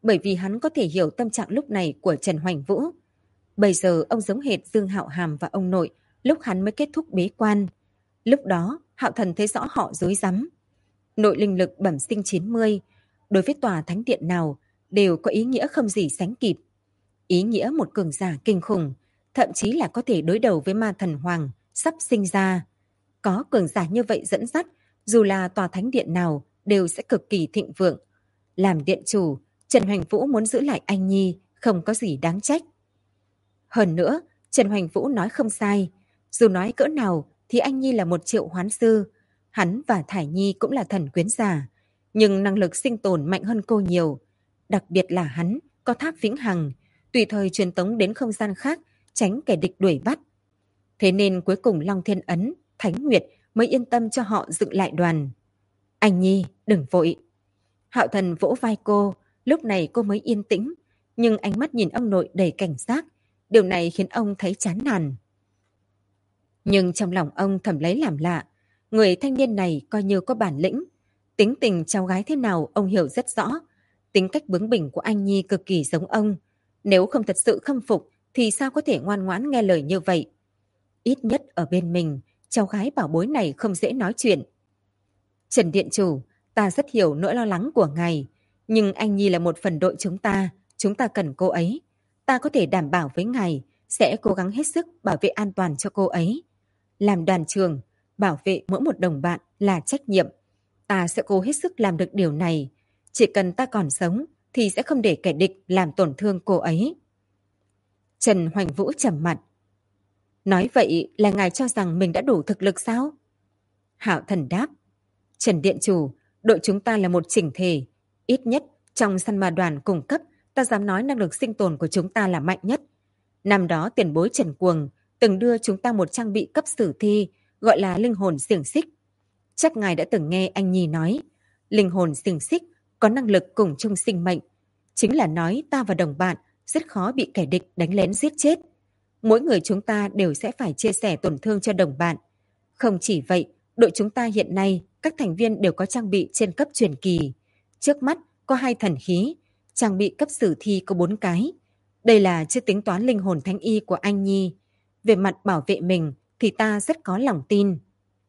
bởi vì hắn có thể hiểu tâm trạng lúc này của Trần Hoành Vũ. Bây giờ ông giống hệt Dương Hạo Hàm và ông nội lúc hắn mới kết thúc bế quan. Lúc đó, Hạo Thần thấy rõ họ rối rắm. Nội linh lực bẩm sinh 90, đối với tòa thánh điện nào đều có ý nghĩa không gì sánh kịp. Ý nghĩa một cường giả kinh khủng, thậm chí là có thể đối đầu với ma thần hoàng sắp sinh ra. Có cường giả như vậy dẫn dắt, dù là tòa thánh điện nào đều sẽ cực kỳ thịnh vượng. Làm điện chủ, Trần Hoành Vũ muốn giữ lại anh Nhi không có gì đáng trách. Hơn nữa, Trần Hoành Vũ nói không sai. Dù nói cỡ nào thì anh Nhi là một triệu hoán sư. Hắn và Thải Nhi cũng là thần quyến giả. Nhưng năng lực sinh tồn mạnh hơn cô nhiều. Đặc biệt là hắn có tháp vĩnh hằng, tùy thời truyền tống đến không gian khác, tránh kẻ địch đuổi bắt. Thế nên cuối cùng Long Thiên Ấn, Thánh Nguyệt mới yên tâm cho họ dựng lại đoàn. Anh Nhi, đừng vội. Hạo Thần vỗ vai cô, lúc này cô mới yên tĩnh. Nhưng ánh mắt nhìn ông nội đầy cảnh giác. Điều này khiến ông thấy chán nản. Nhưng trong lòng ông thầm lấy làm lạ. Người thanh niên này coi như có bản lĩnh. Tính tình cháu gái thế nào ông hiểu rất rõ. Tính cách bướng bỉnh của anh Nhi cực kỳ giống ông. Nếu không thật sự khâm phục thì sao có thể ngoan ngoãn nghe lời như vậy. Ít nhất ở bên mình, cháu gái bảo bối này không dễ nói chuyện. Trần Điện Chủ, ta rất hiểu nỗi lo lắng của ngài. Nhưng anh Nhi là một phần đội chúng ta cần cô ấy. Ta có thể đảm bảo với ngài sẽ cố gắng hết sức bảo vệ an toàn cho cô ấy. Làm đoàn trường, bảo vệ mỗi một đồng bạn là trách nhiệm. Ta sẽ cố hết sức làm được điều này. Chỉ cần ta còn sống thì sẽ không để kẻ địch làm tổn thương cô ấy. Trần Hoành Vũ trầm mặt. Nói vậy là ngài cho rằng mình đã đủ thực lực sao? Hạo Thần đáp. Trần Điện Chủ, đội chúng ta là một chỉnh thể. Ít nhất trong săn ma đoàn cung cấp, ta dám nói năng lực sinh tồn của chúng ta là mạnh nhất. Năm đó tiền bối Trần Cuồng từng đưa chúng ta một trang bị cấp sử thi gọi là linh hồn xiềng xích. Chắc ngài đã từng nghe anh Nhi nói, linh hồn xiềng xích có năng lực cùng chung sinh mệnh. Chính là nói ta và đồng bạn rất khó bị kẻ địch đánh lén giết chết. Mỗi người chúng ta đều sẽ phải chia sẻ tổn thương cho đồng bạn. Không chỉ vậy, đội chúng ta hiện nay các thành viên đều có trang bị trên cấp truyền kỳ. Trước mắt có 2 thần khí, trang bị cấp sử thi có 4 cái. Đây là chưa tính toán linh hồn thánh y của anh Nhi. Về mặt bảo vệ mình thì ta rất có lòng tin.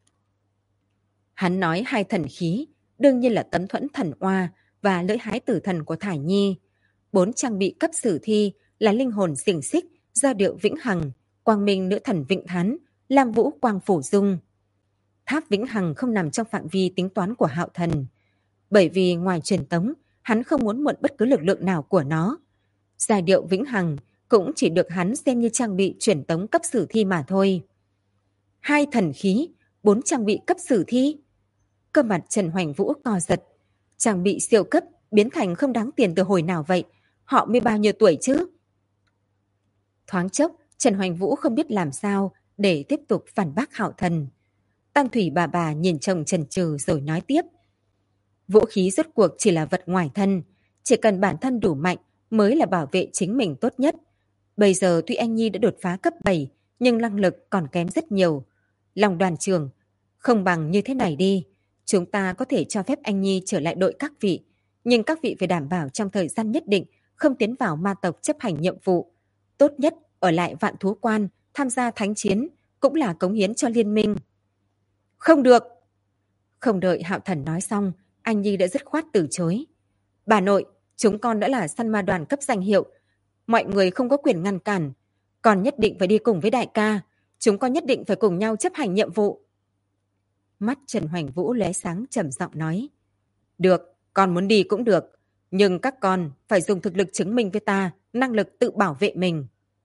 Hắn nói 2 thần khí, đương nhiên là tấm thuẫn thần oa và lưỡi hái tử thần của Thải Nhi. 4 trang bị cấp sử thi là linh hồn xiềng xích, do điệu vĩnh hằng, quang minh nữ thần vịnh thán, lam vũ quang phủ dung. Tháp vĩnh hằng không nằm trong phạm vi tính toán của Hạo Thần. Bởi vì ngoài truyền tống, hắn không muốn mượn bất cứ lực lượng nào của nó. Giai điệu vĩnh hằng cũng chỉ được hắn xem như trang bị truyền tống cấp sử thi mà thôi. 2 thần khí, 4 trang bị cấp sử thi. Cơ mặt Trần Hoành Vũ co giật. Trang bị siêu cấp biến thành không đáng tiền từ hồi nào vậy? Họ mới bao nhiêu tuổi chứ? Thoáng chốc, Trần Hoành Vũ không biết làm sao để tiếp tục phản bác Hạo Thần. Tam Thủy bà nhìn chồng chần chừ rồi nói tiếp. Vũ khí rốt cuộc chỉ là vật ngoài thân. Chỉ cần bản thân đủ mạnh mới là bảo vệ chính mình tốt nhất. Bây giờ tuy anh Nhi đã đột phá cấp 7, nhưng năng lực còn kém rất nhiều. Lòng đoàn trường, không bằng như thế này đi. Chúng ta có thể cho phép anh Nhi trở lại đội các vị. Nhưng các vị phải đảm bảo trong thời gian nhất định không tiến vào ma tộc chấp hành nhiệm vụ. Tốt nhất ở lại Vạn Thú Quan, tham gia thánh chiến, cũng là cống hiến cho liên minh. Không được! Không đợi Hạo Thần nói xong, anh Nhi đã dứt khoát từ chối. Bà nội, chúng con đã là săn ma đoàn cấp danh hiệu. Mọi người không có quyền ngăn cản. Con nhất định phải đi cùng với đại ca. Chúng con nhất định phải cùng nhau chấp hành nhiệm vụ. Mắt Trần Hoành Vũ lóe sáng trầm giọng nói. Được, con muốn đi cũng được. Nhưng các con phải dùng thực lực chứng minh với ta, năng lực tự bảo vệ mình.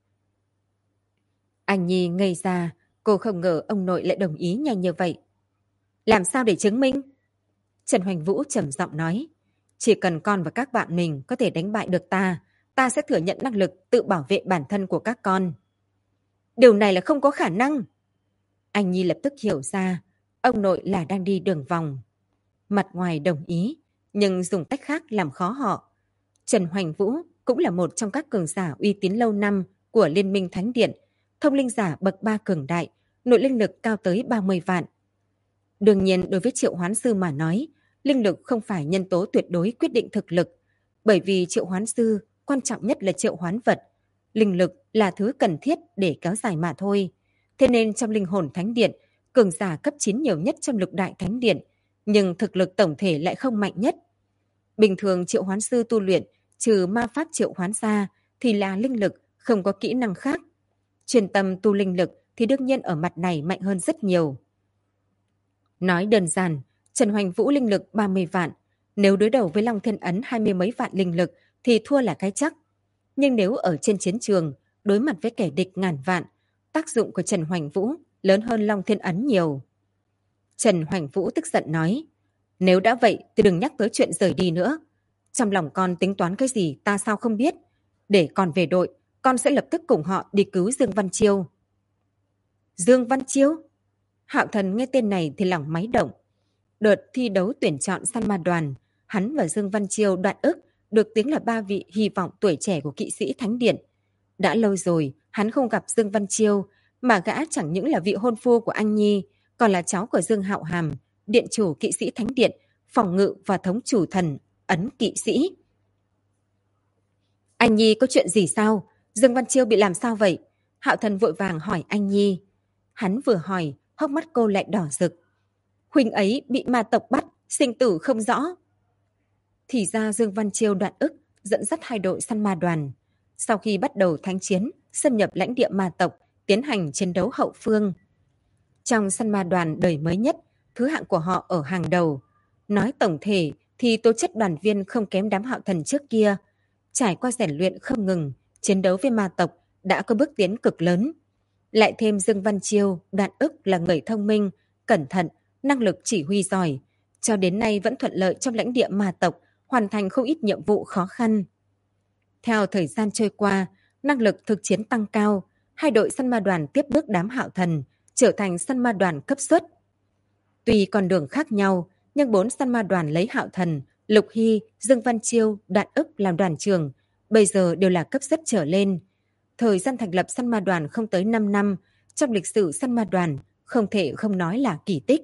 Anh Nhi ngây ra, cô không ngờ ông nội lại đồng ý nhanh như vậy. Làm sao để chứng minh? Trần Hoành Vũ trầm giọng nói. Chỉ cần con và các bạn mình có thể đánh bại được ta sẽ thừa nhận năng lực tự bảo vệ bản thân của các con. Điều này là không có khả năng. Anh Nhi lập tức hiểu ra, ông nội là đang đi đường vòng. Mặt ngoài đồng ý, nhưng dùng cách khác làm khó họ. Trần Hoành Vũ cũng là một trong các cường giả uy tín lâu năm của Liên minh Thánh Điện, thông linh giả bậc 3 cường đại, nội linh lực cao tới 30 vạn. Đương nhiên đối với triệu hoán sư mà nói, linh lực không phải nhân tố tuyệt đối quyết định thực lực. Bởi vì triệu hoán sư, quan trọng nhất là triệu hoán vật. Linh lực là thứ cần thiết để kéo dài mà thôi. Thế nên trong linh hồn thánh điện, cường giả cấp 9 nhiều nhất trong lục đại thánh điện, nhưng thực lực tổng thể lại không mạnh nhất. Bình thường triệu hoán sư tu luyện, trừ ma pháp triệu hoán ra, thì là linh lực, không có kỹ năng khác. Chuyên tâm tu linh lực thì đương nhiên ở mặt này mạnh hơn rất nhiều. Nói đơn giản, Trần Hoành Vũ linh lực 30 vạn, nếu đối đầu với Long Thiên Ấn 20 mấy vạn linh lực thì thua là cái chắc. Nhưng nếu ở trên chiến trường, đối mặt với kẻ địch ngàn vạn, tác dụng của Trần Hoành Vũ lớn hơn Long Thiên Ấn nhiều. Trần Hoành Vũ tức giận nói, nếu đã vậy thì đừng nhắc tới chuyện rời đi nữa. Trong lòng con tính toán cái gì ta sao không biết. Để con về đội, con sẽ lập tức cùng họ đi cứu Dương Văn Chiêu. Dương Văn Chiêu? Hạo Thần nghe tên này thì lòng máy động. Đợt thi đấu tuyển chọn săn ma đoàn, hắn và Dương Văn Chiêu Đoạn Ức được tiếng là ba vị hy vọng tuổi trẻ của kỵ sĩ Thánh Điện. Đã lâu rồi, hắn không gặp Dương Văn Chiêu, mà gã chẳng những là vị hôn phu của anh Nhi, còn là cháu của Dương Hạo Hàm, điện chủ kỵ sĩ Thánh Điện, phòng ngự và thống chủ thần, ấn kỵ sĩ. Anh Nhi có chuyện gì sao? Dương Văn Chiêu bị làm sao vậy? Hạo Thần vội vàng hỏi anh Nhi. Hắn vừa hỏi, hốc mắt cô lại đỏ rực. Huynh ấy bị ma tộc bắt, sinh tử không rõ. Thì ra Dương Văn Chiêu Đoạn Ức dẫn dắt hai đội săn ma đoàn. Sau khi bắt đầu thánh chiến, xâm nhập lãnh địa ma tộc, tiến hành chiến đấu hậu phương. Trong săn ma đoàn đời mới nhất, thứ hạng của họ ở hàng đầu. Nói tổng thể thì tố chất đoàn viên không kém đám Hạo Thần trước kia. Trải qua rèn luyện không ngừng, chiến đấu với ma tộc đã có bước tiến cực lớn. Lại thêm Dương Văn Chiêu, Đoạn Ức là người thông minh, cẩn thận, năng lực chỉ huy giỏi. Cho đến nay vẫn thuận lợi trong lãnh địa ma tộc, hoàn thành không ít nhiệm vụ khó khăn. Theo thời gian trôi qua, năng lực thực chiến tăng cao, hai đội săn ma đoàn tiếp bước đám Hạo Thần, trở thành săn ma đoàn cấp suất. Tuy con đường khác nhau, nhưng 4 săn ma đoàn lấy Hạo Thần, Lục Hy, Dương Văn Chiêu, Đoạn Ức làm đoàn trưởng, bây giờ đều là cấp suất trở lên. Thời gian thành lập săn ma đoàn không tới 5 năm, trong lịch sử săn ma đoàn không thể không nói là kỳ tích.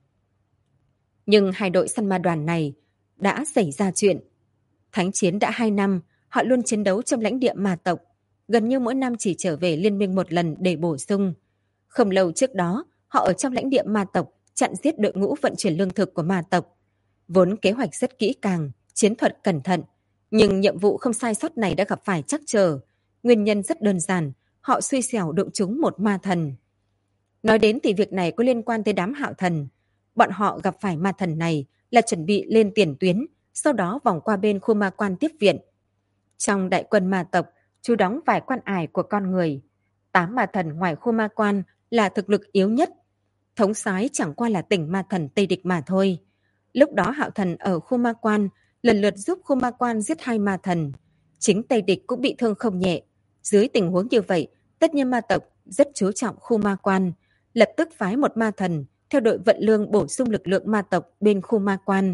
Nhưng hai đội săn ma đoàn này đã xảy ra chuyện. Thánh chiến đã 2 năm, họ luôn chiến đấu trong lãnh địa ma tộc, gần như mỗi năm chỉ trở về liên minh một lần để bổ sung. Không lâu trước đó, họ ở trong lãnh địa ma tộc chặn giết đội ngũ vận chuyển lương thực của ma tộc. Vốn kế hoạch rất kỹ càng, chiến thuật cẩn thận, nhưng nhiệm vụ không sai sót này đã gặp phải trắc trở. Nguyên nhân rất đơn giản, họ xui xẻo đụng trúng một ma thần. Nói đến thì việc này có liên quan tới đám Hạo Thần. Bọn họ gặp phải ma thần này là chuẩn bị lên tiền tuyến, sau đó vòng qua bên khu ma quan tiếp viện. Trong đại quân ma tộc, chú đóng vài quan ải của con người. 8 ma thần ngoài khu ma quan là thực lực yếu nhất. Thống soái chẳng qua là tỉnh ma thần Tây Địch mà thôi. Lúc đó Hạo Thần ở khu ma quan lần lượt giúp khu ma quan giết 2 ma thần. Chính Tây Địch cũng bị thương không nhẹ. Dưới tình huống như vậy, tất nhiên ma tộc rất chú trọng khu ma quan, lập tức phái một ma thần theo đội vận lương bổ sung lực lượng ma tộc bên khu ma quan.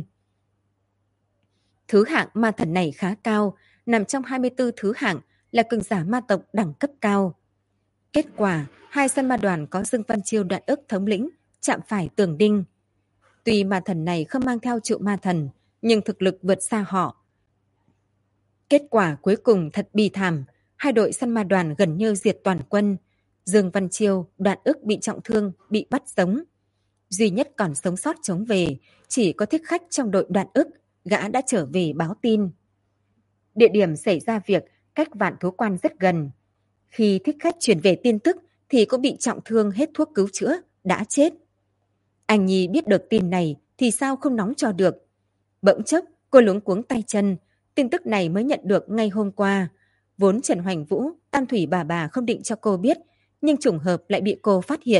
Thứ hạng ma thần này khá cao, nằm trong 24 thứ hạng, là cường giả ma tộc đẳng cấp cao. Kết quả, hai săn ma đoàn có Dương Văn Chiêu Đoạn Ức thống lĩnh chạm phải tường đinh. Tuy ma thần này không mang theo trụ ma thần, nhưng thực lực vượt xa họ. Kết quả cuối cùng thật bi thảm, hai đội săn ma đoàn gần như diệt toàn quân. Dương Văn Chiêu, Đoạn Ức bị trọng thương, bị bắt sống. Duy nhất còn sống sót chống về, chỉ có thích khách trong đội Đoạn Ức, gã đã trở về báo tin. Địa điểm xảy ra việc cách Vạn Thú Quan rất gần. Khi thích khách chuyển về tin tức thì cũng bị trọng thương hết thuốc cứu chữa, đã chết. Anh Nhi biết được tin này thì sao không nóng cho được. Bỗng chốc, cô luống cuống tay chân, tin tức này mới nhận được ngay hôm qua. Vốn Trần Hoành Vũ, Tam Thủy bà không định cho cô biết, nhưng trùng hợp lại bị cô phát hiện.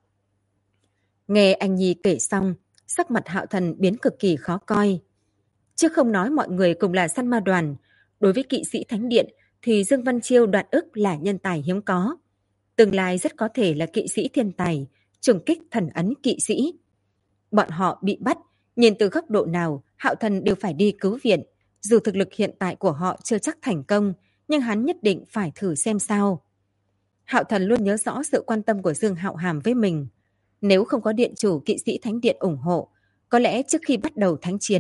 Nghe anh Nhi kể xong, sắc mặt Hạo Thần biến cực kỳ khó coi. Chứ không nói mọi người cùng là săn ma đoàn, đối với kỵ sĩ Thánh Điện thì Dương Văn Chiêu Đoạn Ức là nhân tài hiếm có. Tương lai rất có thể là kỵ sĩ thiên tài, trùng kích thần ấn kỵ sĩ. Bọn họ bị bắt, nhìn từ góc độ nào, Hạo Thần đều phải đi cứu viện. Dù thực lực hiện tại của họ chưa chắc thành công, nhưng hắn nhất định phải thử xem sao. Hạo Thần luôn nhớ rõ sự quan tâm của Dương Hạo Hàm với mình. Nếu không có điện chủ kỵ sĩ Thánh Điện ủng hộ, có lẽ trước khi bắt đầu thánh chiến,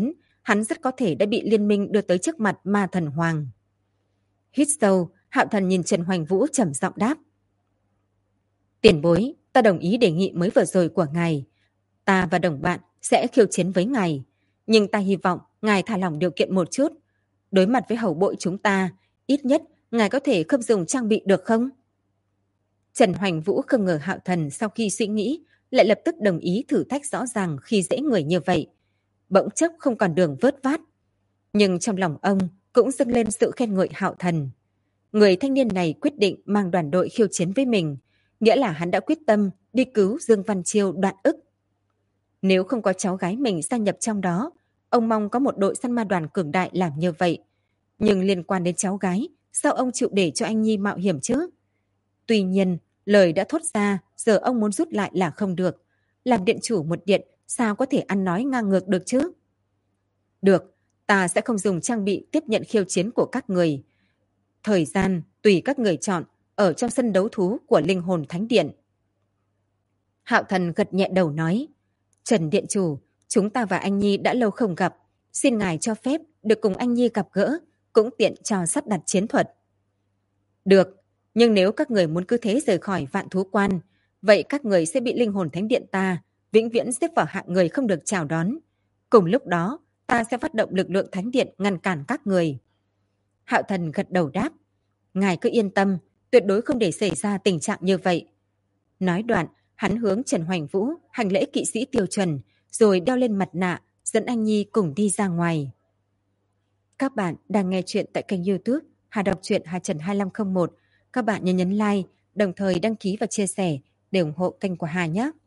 hắn rất có thể đã bị liên minh đưa tới trước mặt ma thần hoàng. Hít sâu, Hạo Thần nhìn Trần Hoành Vũ trầm giọng đáp. Tiền bối, ta đồng ý đề nghị mới vừa rồi của ngài. Ta và đồng bạn sẽ khiêu chiến với ngài. Nhưng ta hy vọng ngài thả lỏng điều kiện một chút. Đối mặt với hầu bội chúng ta, ít nhất ngài có thể không dùng trang bị được không? Trần Hoành Vũ không ngờ Hạo Thần sau khi suy nghĩ lại lập tức đồng ý thử thách rõ ràng khi dễ người như vậy. Bỗng chốc không còn đường vớt vát. Nhưng trong lòng ông cũng dâng lên sự khen ngợi Hạo Thần. Người thanh niên này quyết định mang đoàn đội khiêu chiến với mình, nghĩa là hắn đã quyết tâm đi cứu Dương Văn Chiêu Đoạn Ức. Nếu không có cháu gái mình gia nhập trong đó, ông mong có một đội săn ma đoàn cường đại làm như vậy. Nhưng liên quan đến cháu gái, sao ông chịu để cho anh Nhi mạo hiểm chứ? Tuy nhiên, lời đã thốt ra, giờ ông muốn rút lại là không được. Làm điện chủ một điện, sao có thể ăn nói ngang ngược được chứ? Được, ta sẽ không dùng trang bị tiếp nhận khiêu chiến của các người. Thời gian tùy các người chọn, ở trong sân đấu thú của Linh Hồn Thánh Điện. Hạo Thần gật nhẹ đầu nói, Trần Điện Chủ, chúng ta và anh Nhi đã lâu không gặp. Xin ngài cho phép được cùng anh Nhi gặp gỡ, cũng tiện cho sắp đặt chiến thuật. Được, nhưng nếu các người muốn cứ thế rời khỏi Vạn Thú Quan, vậy các người sẽ bị Linh Hồn Thánh Điện ta vĩnh viễn xếp vào hạng người không được chào đón. Cùng lúc đó, ta sẽ phát động lực lượng Thánh Điện ngăn cản các người. Hạo Thần gật đầu đáp, ngài cứ yên tâm, tuyệt đối không để xảy ra tình trạng như vậy. Nói đoạn, hắn hướng Trần Hoành Vũ hành lễ kỵ sĩ tiêu chuẩn, rồi đeo lên mặt nạ, dẫn anh Nhi cùng đi ra ngoài. Các bạn đang nghe chuyện tại kênh YouTube Hà Đọc truyện Hà Trần 2501. Các bạn nhớ nhấn like, đồng thời đăng ký và chia sẻ để ủng hộ kênh của Hà nhé.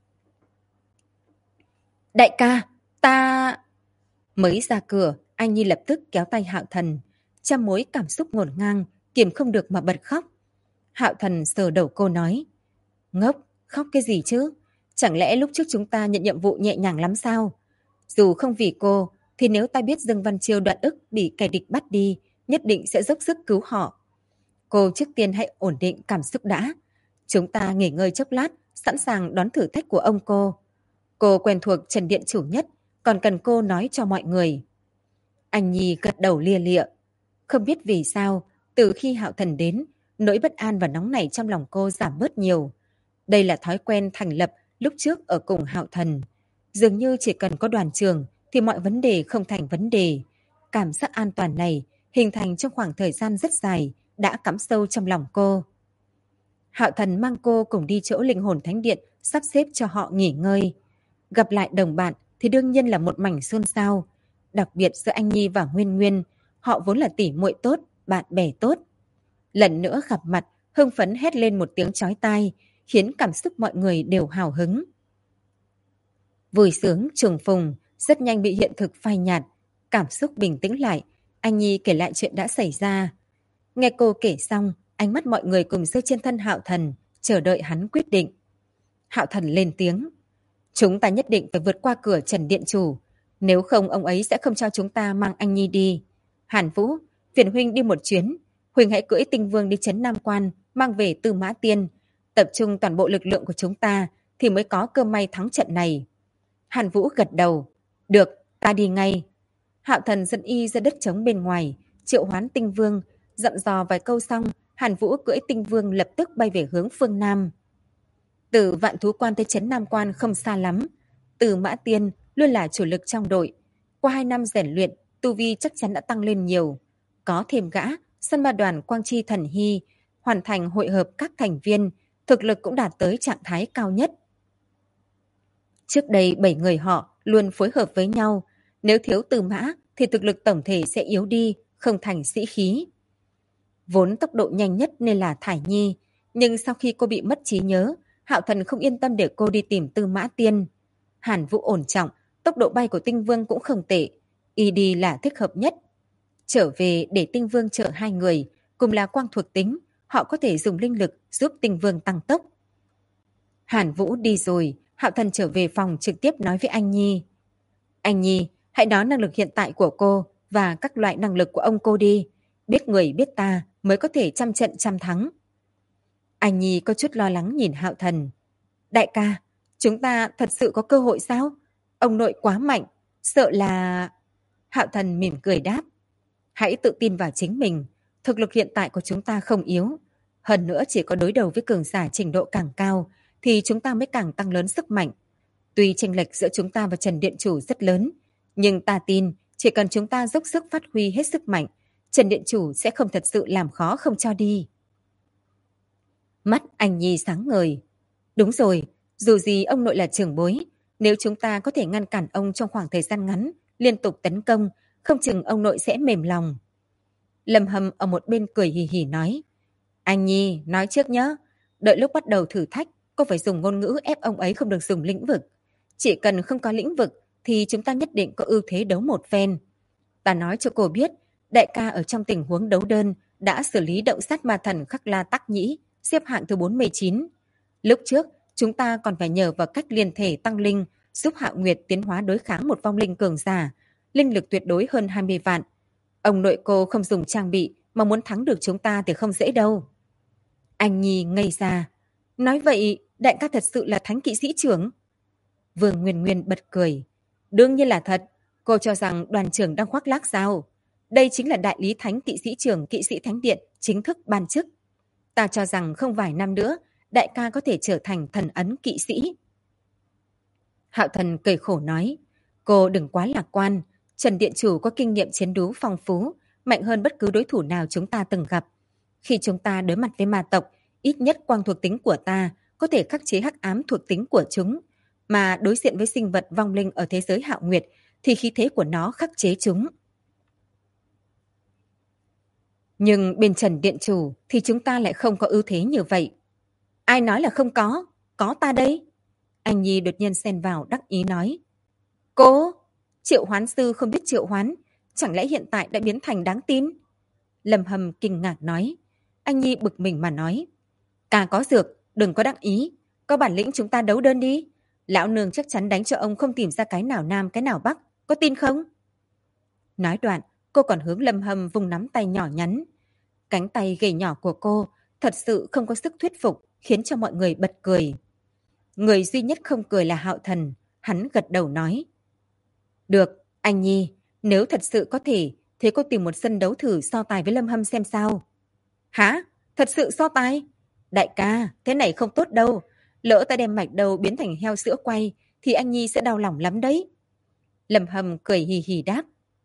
Đại ca, ta... Mới ra cửa, anh Nhi lập tức kéo tay Hạo Thần. Trăm mối cảm xúc ngổn ngang, kiềm không được mà bật khóc. Hạo Thần sờ đầu cô nói, ngốc, khóc cái gì chứ? Chẳng lẽ lúc trước chúng ta nhận nhiệm vụ nhẹ nhàng lắm sao? Dù không vì cô, thì nếu ta biết Dương Văn Chiêu Đoạn Ức bị kẻ địch bắt đi, nhất định sẽ dốc sức cứu họ. Cô trước tiên hãy ổn định cảm xúc đã. Chúng ta nghỉ ngơi chốc lát, sẵn sàng đón thử thách của ông cô. Cô quen thuộc Trần Điện Chủ nhất, còn cần cô nói cho mọi người. Anh Nhi gật đầu lia lịa. Không biết vì sao, từ khi Hạo Thần đến, nỗi bất an và nóng nảy trong lòng cô giảm bớt nhiều. Đây là thói quen thành lập lúc trước ở cùng Hạo Thần. Dường như chỉ cần có đoàn trường thì mọi vấn đề không thành vấn đề. Cảm giác an toàn này hình thành trong khoảng thời gian rất dài đã cắm sâu trong lòng cô. Hạo Thần mang cô cùng đi chỗ Linh Hồn Thánh Điện sắp xếp cho họ nghỉ ngơi. Gặp lại đồng bạn thì đương nhiên là một mảnh xôn xao. Đặc biệt giữa anh Nhi và Nguyên Nguyên, họ vốn là tỉ muội tốt, bạn bè tốt. Lần nữa gặp mặt, hưng phấn hét lên một tiếng chói tai, khiến cảm xúc mọi người đều hào hứng. Vui sướng trùng phùng, rất nhanh bị hiện thực phai nhạt. Cảm xúc bình tĩnh lại, anh Nhi kể lại chuyện đã xảy ra. Nghe cô kể xong, ánh mắt mọi người cùng rơi trên thân Hạo Thần, chờ đợi hắn quyết định. Hạo Thần lên tiếng, chúng ta nhất định phải vượt qua cửa Trần Điện Chủ, nếu không ông ấy sẽ không cho chúng ta mang anh Nhi đi. Hàn Vũ, phiền huynh đi một chuyến, huynh hãy cưỡi Tinh Vương đi trấn Nam Quan, mang về Tư Mã Tiên, tập trung toàn bộ lực lượng của chúng ta thì mới có cơ may thắng trận này. Hàn Vũ gật đầu, được, ta đi ngay. Hạo Thần dẫn y ra đất trống bên ngoài, triệu hoán Tinh Vương, dặn dò vài câu xong, Hàn Vũ cưỡi Tinh Vương lập tức bay về hướng phương Nam. Từ Vạn Thú Quan tới trấn Nam Quan không xa lắm. Từ Mã Tiên luôn là chủ lực trong đội. Qua 2 năm rèn luyện, tu vi chắc chắn đã tăng lên nhiều. Có thêm gã, săn ma đoàn Quang Chi Thần Hy, hoàn thành hội hợp các thành viên, thực lực cũng đạt tới trạng thái cao nhất. Trước đây 7 người họ luôn phối hợp với nhau. Nếu thiếu Từ Mã thì thực lực tổng thể sẽ yếu đi, không thành sĩ khí. Vốn tốc độ nhanh nhất nên là Thải Nhi, nhưng sau khi cô bị mất trí nhớ, Hạo Thần không yên tâm để cô đi tìm Tư Mã Tiên. Hàn Vũ ổn trọng, tốc độ bay của Tinh Vương cũng không tệ, y đi là thích hợp nhất. Trở về để Tinh Vương chở 2 người, cùng là quang thuộc tính, họ có thể dùng linh lực giúp Tinh Vương tăng tốc. Hàn Vũ đi rồi, Hạo Thần trở về phòng trực tiếp nói với anh Nhi. Anh Nhi, hãy nói năng lực hiện tại của cô và các loại năng lực của ông cô đi. Biết người biết ta mới có thể trăm trận trăm thắng. Anh Nhi có chút lo lắng nhìn Hạo Thần. Đại ca, chúng ta thật sự có cơ hội sao? Ông nội quá mạnh, sợ là... Hạo Thần mỉm cười đáp. Hãy tự tin vào chính mình. Thực lực hiện tại của chúng ta không yếu. Hơn nữa chỉ có đối đầu với cường giả trình độ càng cao thì chúng ta mới càng tăng lớn sức mạnh. Tuy chênh lệch giữa chúng ta và Trần Điện Chủ rất lớn, nhưng ta tin chỉ cần chúng ta dốc sức phát huy hết sức mạnh, Trần Điện Chủ sẽ không thật sự làm khó không cho đi. Mắt anh Nhi sáng ngời. Đúng rồi, dù gì ông nội là trưởng bối, nếu chúng ta có thể ngăn cản ông trong khoảng thời gian ngắn, liên tục tấn công, không chừng ông nội sẽ mềm lòng. Lâm Hâm ở một bên cười hì hì nói. Anh Nhi, nói trước nhé, đợi lúc bắt đầu thử thách, cô phải dùng ngôn ngữ ép ông ấy không được dùng lĩnh vực. Chỉ cần không có lĩnh vực thì chúng ta nhất định có ưu thế đấu một phen. Ta nói cho cô biết, đại ca ở trong tình huống đấu đơn đã xử lý động sát ma thần Khắc La Tắc Nhĩ, xếp hạng thứ 49. Lúc trước, chúng ta còn phải nhờ vào cách liên thể tăng linh, giúp Hạo Nguyệt tiến hóa đối kháng một vong linh cường giả, linh lực tuyệt đối hơn 20 vạn. Ông nội cô không dùng trang bị mà muốn thắng được chúng ta thì không dễ đâu. Anh Nhi ngây ra. Nói vậy, đại ca thật sự là thánh kỵ sĩ trưởng? Vương Nguyên Nguyên bật cười. Đương nhiên là thật. Cô cho rằng đoàn trưởng đang khoác lác sao? Đây chính là đại lý thánh kỵ sĩ trưởng kỵ sĩ thánh điện chính thức ban chức. Ta cho rằng không vài năm nữa, đại ca có thể trở thành thần ấn kỵ sĩ. Hạo Thần cười khổ nói. Cô đừng quá lạc quan. Trần Điện Chủ có kinh nghiệm chiến đấu phong phú, mạnh hơn bất cứ đối thủ nào chúng ta từng gặp. Khi chúng ta đối mặt với ma tộc, ít nhất quang thuộc tính của ta có thể khắc chế hắc ám thuộc tính của chúng. Mà đối diện với sinh vật vong linh ở thế giới Hạo Nguyệt thì khí thế của nó khắc chế chúng. Nhưng bên Trần Điện Chủ thì chúng ta lại không có ưu thế như vậy. Ai nói là không có ta đây. Anh Nhi đột nhiên xen vào đắc ý nói. Cô, triệu hoán sư không biết triệu hoán, chẳng lẽ hiện tại đã biến thành đáng tin? Lâm Hâm kinh ngạc nói. Anh Nhi bực mình mà nói. Ca có dược, đừng có đắc ý. Có bản lĩnh chúng ta đấu đơn đi. Lão nương chắc chắn đánh cho ông không tìm ra cái nào nam cái nào bắc. Có tin không? Nói đoạn, cô còn hướng Lâm Hâm vùng nắm tay nhỏ nhắn. Cánh tay gầy nhỏ của cô thật sự không có sức thuyết phục, khiến cho mọi người bật cười. Người duy nhất không cười là Hạo Thần. Hắn gật đầu nói. Được, anh Nhi, nếu thật sự có thể, thế cô tìm một sân đấu thử so tài với Lâm Hâm xem sao. Hả? Thật sự so tài? Đại ca, thế này không tốt đâu. Lỡ ta đem mạch đầu biến thành heo sữa quay, thì anh Nhi sẽ đau lòng lắm đấy. Lâm Hâm cười hì hì đáp.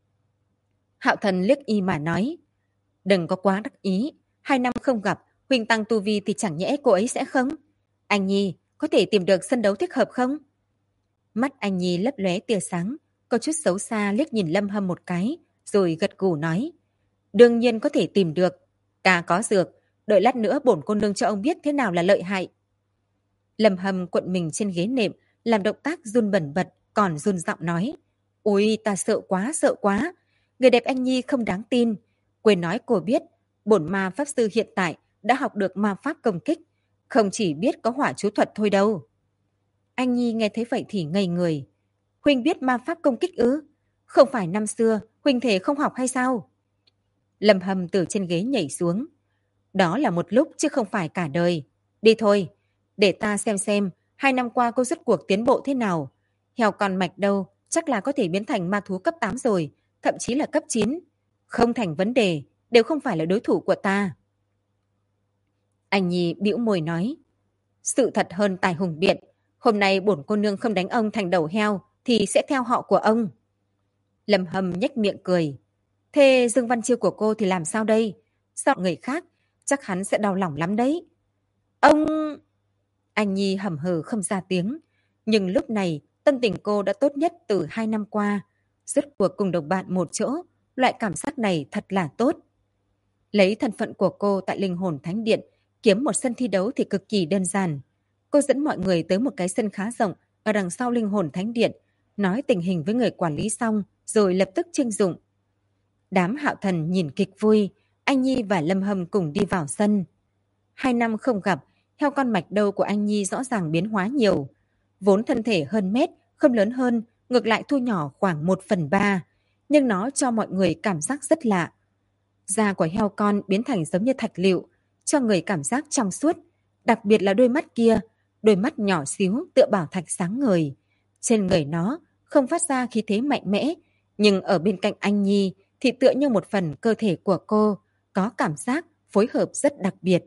Hạo Thần liếc y mà nói. Đừng có quá đắc ý. 2 năm không gặp, huynh tăng tu vi thì chẳng nhẽ cô ấy sẽ không? Anh Nhi, có thể tìm được sân đấu thích hợp không? Mắt anh Nhi lấp lóe tia sáng, có chút xấu xa liếc nhìn Lâm Hâm một cái, rồi gật gù nói. Đương nhiên có thể tìm được. Ca có dược, đợi lát nữa bổn cô nương cho ông biết thế nào là lợi hại. Lâm Hâm cuộn mình trên ghế nệm, làm động tác run bẩn bật, còn run giọng nói. Ôi, ta sợ quá. Người đẹp anh Nhi không đáng tin. Quên nói cô biết, bổn ma pháp sư hiện tại đã học được ma pháp công kích, không chỉ biết có hỏa chú thuật thôi đâu. Anh Nhi nghe thấy vậy thì ngây người. Huynh biết ma pháp công kích ư? Không phải năm xưa, huynh thể không học hay sao? Lâm Hâm từ trên ghế nhảy xuống. Đó là một lúc chứ không phải cả đời. Đi thôi, để ta xem 2 năm qua cô rốt cuộc tiến bộ thế nào. Heo con mạch đâu, chắc là có thể biến thành ma thú cấp 8 rồi, thậm chí là cấp 9. Không thành vấn đề, đều không phải là đối thủ của ta. Anh Nhi bĩu môi nói. Sự thật hơn tài hùng biện. Hôm nay bổn cô nương không đánh ông thành đầu heo thì sẽ theo họ của ông. Lâm Hâm nhếch miệng cười. Thế Dương Văn Chiêu của cô thì làm sao đây? Sao người khác, chắc hắn sẽ đau lòng lắm đấy. Ông... Anh Nhi hầm hừ không ra tiếng. Nhưng lúc này tâm tình cô đã tốt nhất từ 2 năm qua. Rốt cuộc cùng đồng bạn một chỗ, loại cảm giác này thật là tốt. Lấy thân phận của cô tại Linh Hồn Thánh Điện, kiếm một sân thi đấu thì cực kỳ đơn giản. Cô dẫn mọi người tới một cái sân khá rộng ở đằng sau Linh Hồn Thánh Điện, nói tình hình với người quản lý xong rồi lập tức trưng dụng. Đám Hạo Thần nhìn kịch vui, anh Nhi và Lâm Hâm cùng đi vào sân. 2 năm không gặp, heo con mạch đâu của anh Nhi rõ ràng biến hóa nhiều. Vốn thân thể hơn mét, không lớn hơn, ngược lại thu nhỏ khoảng 1/3, nhưng nó cho mọi người cảm giác rất lạ. Da của heo con biến thành giống như thạch lựu, cho người cảm giác trong suốt, đặc biệt là đôi mắt kia, đôi mắt nhỏ xíu tựa bảo thạch sáng ngời. Trên người nó không phát ra khí thế mạnh mẽ, Nhưng ở bên cạnh anh Nhi thì tựa như một phần cơ thể của cô, có cảm giác phối hợp rất đặc biệt.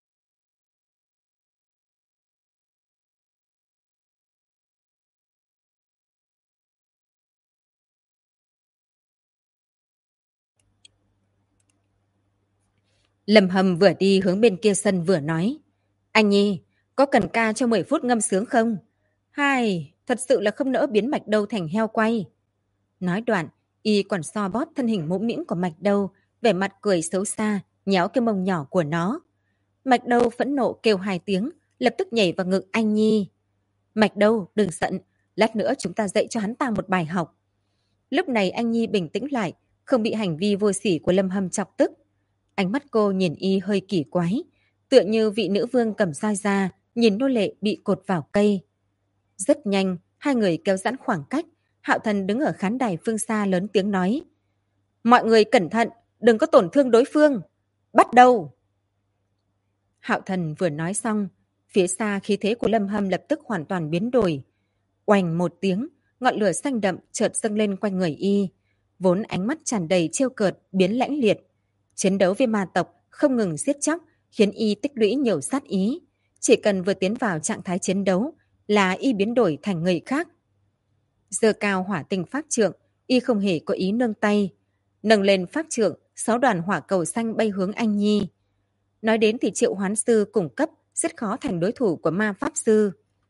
Lâm Hâm vừa đi hướng bên kia sân vừa nói. Anh Nhi, có cần ca cho 10 phút ngâm sướng không? Hai, thật sự là không nỡ biến Mạch Đâu thành heo quay. Nói đoạn, y còn so bóp thân hình mũm mĩm của Mạch Đâu, vẻ mặt cười xấu xa, nhéo cái mông nhỏ của nó. Mạch Đâu phẫn nộ kêu 2 tiếng, lập tức nhảy vào ngực anh Nhi. Mạch Đâu, đừng giận, lát nữa chúng ta dạy cho hắn ta một bài học. Lúc này anh Nhi bình tĩnh lại, không bị hành vi vô sỉ của Lâm Hâm chọc tức. Ánh mắt cô nhìn y hơi kỳ quái, tựa như vị nữ vương cầm roi ra, nhìn nô lệ bị cột vào cây. Rất nhanh, hai người kéo giãn khoảng cách, Hạo Thần đứng ở khán đài phương xa lớn tiếng nói. Mọi người cẩn thận, đừng có tổn thương đối phương. Bắt đầu! Hạo Thần vừa nói xong, phía xa khí thế của Lâm Hâm lập tức hoàn toàn biến đổi. Oành một tiếng, ngọn lửa xanh đậm chợt dâng lên quanh người y. Vốn ánh mắt tràn đầy trêu cợt, biến lãnh liệt. Chiến đấu với ma tộc không ngừng giết chóc, khiến y tích lũy nhiều sát ý. Chỉ cần vừa tiến vào trạng thái chiến đấu là y biến đổi thành người khác. Giơ cao hỏa tinh pháp trượng, y không hề có ý nâng tay. Nâng lên pháp trượng, 6 đoàn hỏa cầu xanh bay hướng anh Nhi. Nói đến thì Triệu Hoán Sư cùng cấp rất khó thành đối thủ của ma pháp sư.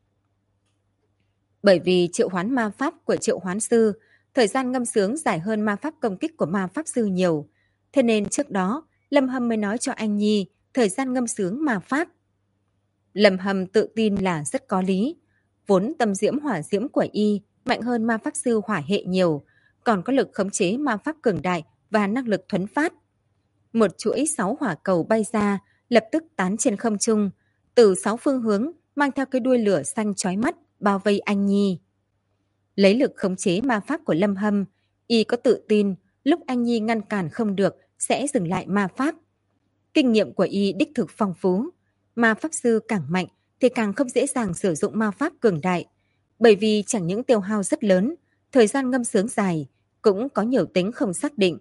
Bởi vì triệu hoán ma pháp của Triệu Hoán Sư, thời gian ngâm sướng dài hơn ma pháp công kích của ma pháp sư nhiều. Thế nên trước đó, Lâm Hâm mới nói cho anh Nhi thời gian ngâm sướng ma pháp. Lâm Hâm tự tin là rất có lý. Vốn tâm diễm hỏa diễm của y mạnh hơn ma pháp sư hỏa hệ nhiều, còn có lực khống chế ma pháp cường đại và năng lực thuấn phát. Một chuỗi 6 hỏa cầu bay ra, lập tức tán trên không trung, từ 6 phương hướng mang theo cái đuôi lửa xanh chói mắt bao vây anh Nhi. Lấy lực khống chế ma pháp của Lâm Hâm, y có tự tin lúc anh Nhi ngăn cản không được sẽ dừng lại ma pháp. Kinh nghiệm của y đích thực phong phú. Ma pháp sư càng mạnh thì càng không dễ dàng sử dụng ma pháp cường đại, bởi vì chẳng những tiêu hao rất lớn, thời gian ngâm sướng dài, cũng có nhiều tính không xác định.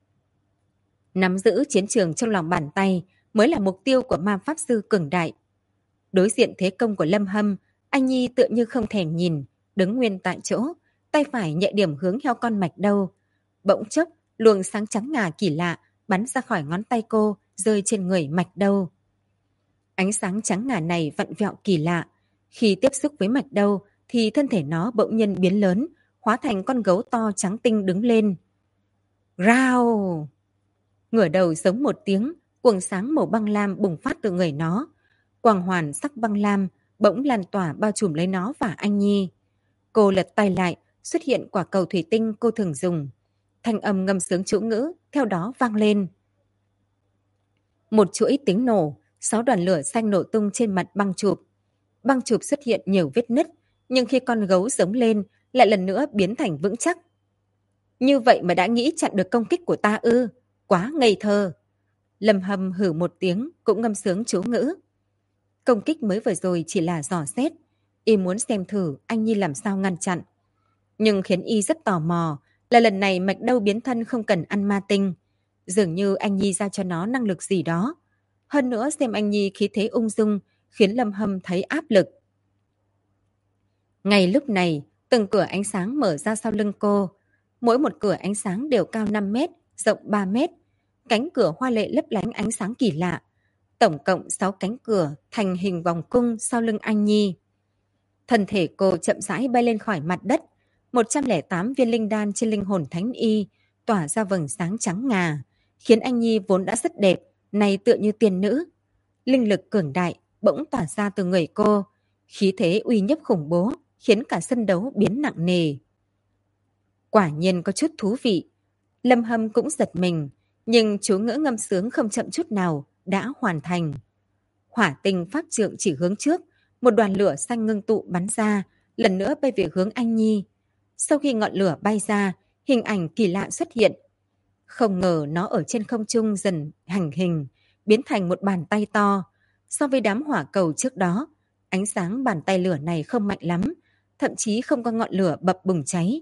Nắm giữ chiến trường trong lòng bàn tay mới là mục tiêu của ma pháp sư cường đại. Đối diện thế công của Lâm Hâm, anh Nhi tựa như không thèm nhìn, đứng nguyên tại chỗ, tay phải nhẹ điểm hướng theo con Mạch Đâu. Bỗng chốc, luồng sáng trắng ngà kỳ lạ bắn ra khỏi ngón tay cô, rơi trên người Mạch Đâu. Ánh sáng trắng ngà này vặn vẹo kỳ lạ. Khi tiếp xúc với Mạch Đâu thì thân thể nó bỗng nhiên biến lớn, hóa thành con gấu to trắng tinh đứng lên. Rao! Ngửa đầu giống một tiếng, quầng sáng màu băng lam bùng phát từ người nó. Quang hoàn sắc băng lam bỗng lan tỏa bao trùm lấy nó và anh Nhi. Cô lật tay lại, xuất hiện quả cầu thủy tinh cô thường dùng. Thanh âm ngâm sướng chú ngữ theo đó vang lên. Một chuỗi tiếng nổ, 6 đoàn lửa xanh nổ tung trên mặt băng chụp. Băng chụp xuất hiện nhiều vết nứt, nhưng khi con gấu giống lên lại lần nữa biến thành vững chắc. Như vậy mà đã nghĩ chặn được công kích của ta ư? Quá ngây thơ. Lâm Hâm hử một tiếng cũng ngâm sướng chú ngữ. Công kích mới vừa rồi chỉ là dò xét. Y muốn xem thử anh Nhi làm sao ngăn chặn. Nhưng khiến Y rất tò mò là lần này Mạch Đâu biến thân không cần ăn ma tinh. Dường như anh Nhi giao cho nó năng lực gì đó. Hơn nữa xem anh Nhi khí thế ung dung khiến Lâm Hâm thấy áp lực. Ngay lúc này, từng cửa ánh sáng mở ra sau lưng cô. Mỗi một cửa ánh sáng đều cao 5 mét, rộng 3 mét. Cánh cửa hoa lệ lấp lánh ánh sáng kỳ lạ. Tổng cộng 6 cánh cửa thành hình vòng cung sau lưng anh Nhi. Thân thể cô chậm rãi bay lên khỏi mặt đất. 108 viên linh đan trên linh hồn thánh y tỏa ra vầng sáng trắng ngà, khiến anh Nhi vốn đã rất đẹp, nay tựa như tiên nữ. Linh lực cường đại bỗng tỏa ra từ người cô, khí thế uy nhiếp khủng bố, khiến cả sân đấu biến nặng nề. Quả nhiên có chút thú vị. Lâm Hâm cũng giật mình, nhưng chú ngữ ngâm sướng không chậm chút nào, đã hoàn thành. Hỏa tinh pháp trượng chỉ hướng trước, một đoàn lửa xanh ngưng tụ bắn ra, lần nữa bay về hướng anh Nhi. Sau khi ngọn lửa bay ra, hình ảnh kỳ lạ xuất hiện. Không ngờ nó ở trên không trung dần hành hình, biến thành một bàn tay to. So với đám hỏa cầu trước đó, ánh sáng bàn tay lửa này không mạnh lắm, thậm chí không có ngọn lửa bập bùng cháy.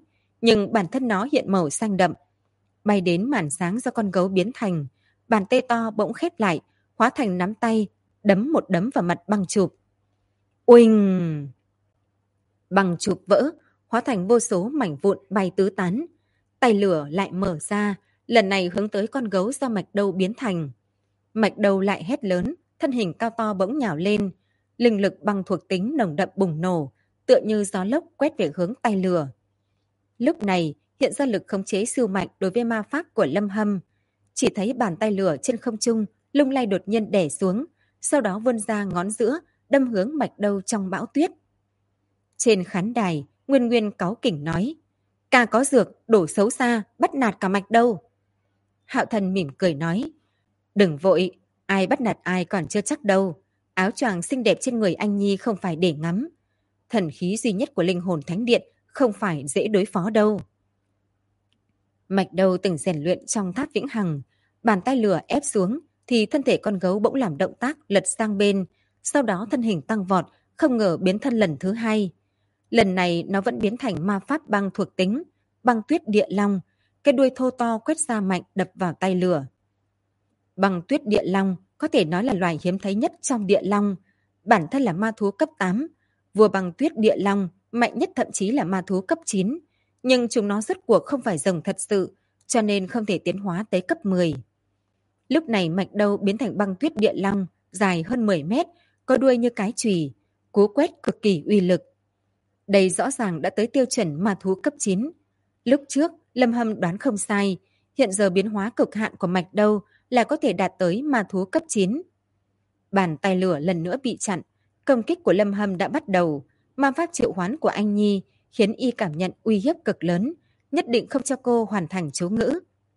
nhưng bản thân nó hiện màu xanh đậm. Bay đến màn sáng do con gấu biến thành, bàn tay to bỗng khép lại, hóa thành nắm tay, đấm một đấm vào mặt băng chụp. Uỳnh! Băng chụp vỡ, hóa thành vô số mảnh vụn bay tứ tán. Tay lửa lại mở ra, lần này hướng tới con gấu do Mạch Đâu biến thành. Mạch Đâu lại hét lớn, thân hình cao to bỗng nhào lên. Linh lực băng thuộc tính nồng đậm bùng nổ, tựa như gió lốc quét về hướng tay lửa. Lúc này, hiện ra lực khống chế siêu mạnh đối với ma pháp của Lâm Hâm. Chỉ thấy bàn tay lửa trên không trung lung lay đột nhiên đè xuống, sau đó vươn ra ngón giữa, đâm hướng Mạch Đâu trong bão tuyết. Trên khán đài, Nguyên Nguyên cáu kỉnh nói, ca có dược, đổ xấu xa, bắt nạt cả Mạch Đâu. Hạo Thần mỉm cười nói, đừng vội, ai bắt nạt ai còn chưa chắc đâu. Áo choàng xinh đẹp trên người anh Nhi không phải để ngắm. Thần khí duy nhất của linh hồn thánh điện không phải dễ đối phó đâu. Mạch Đâu từng rèn luyện trong tháp vĩnh hằng, bàn tay lửa ép xuống thì thân thể con gấu bỗng làm động tác lật sang bên, sau đó thân hình tăng vọt, không ngờ biến thân lần thứ hai. Lần này nó vẫn biến thành ma pháp băng thuộc tính, băng tuyết địa long, cái đuôi thô to quét ra mạnh đập vào tay lửa. Băng tuyết địa long có thể nói là loài hiếm thấy nhất trong địa long, bản thân là ma thú cấp 8, vua băng tuyết địa long mạnh nhất thậm chí là ma thú cấp 9, nhưng chúng nó rốt cuộc không phải rồng thật sự, cho nên không thể tiến hóa tới cấp 10. Lúc này Mạch Đâu biến thành băng tuyết địa long, dài hơn 10 mét, có đuôi như cái chùy, cú quét cực kỳ uy lực. Đây rõ ràng đã tới tiêu chuẩn ma thú cấp 9. Lúc trước, Lâm Hâm đoán không sai, hiện giờ biến hóa cực hạn của Mạch Đâu là có thể đạt tới ma thú cấp 9. Bàn tay lửa lần nữa bị chặn, công kích của Lâm Hâm đã bắt đầu, ma pháp triệu hoán của anh Nhi khiến y cảm nhận uy hiếp cực lớn, nhất định không cho cô hoàn thành chú ngữ.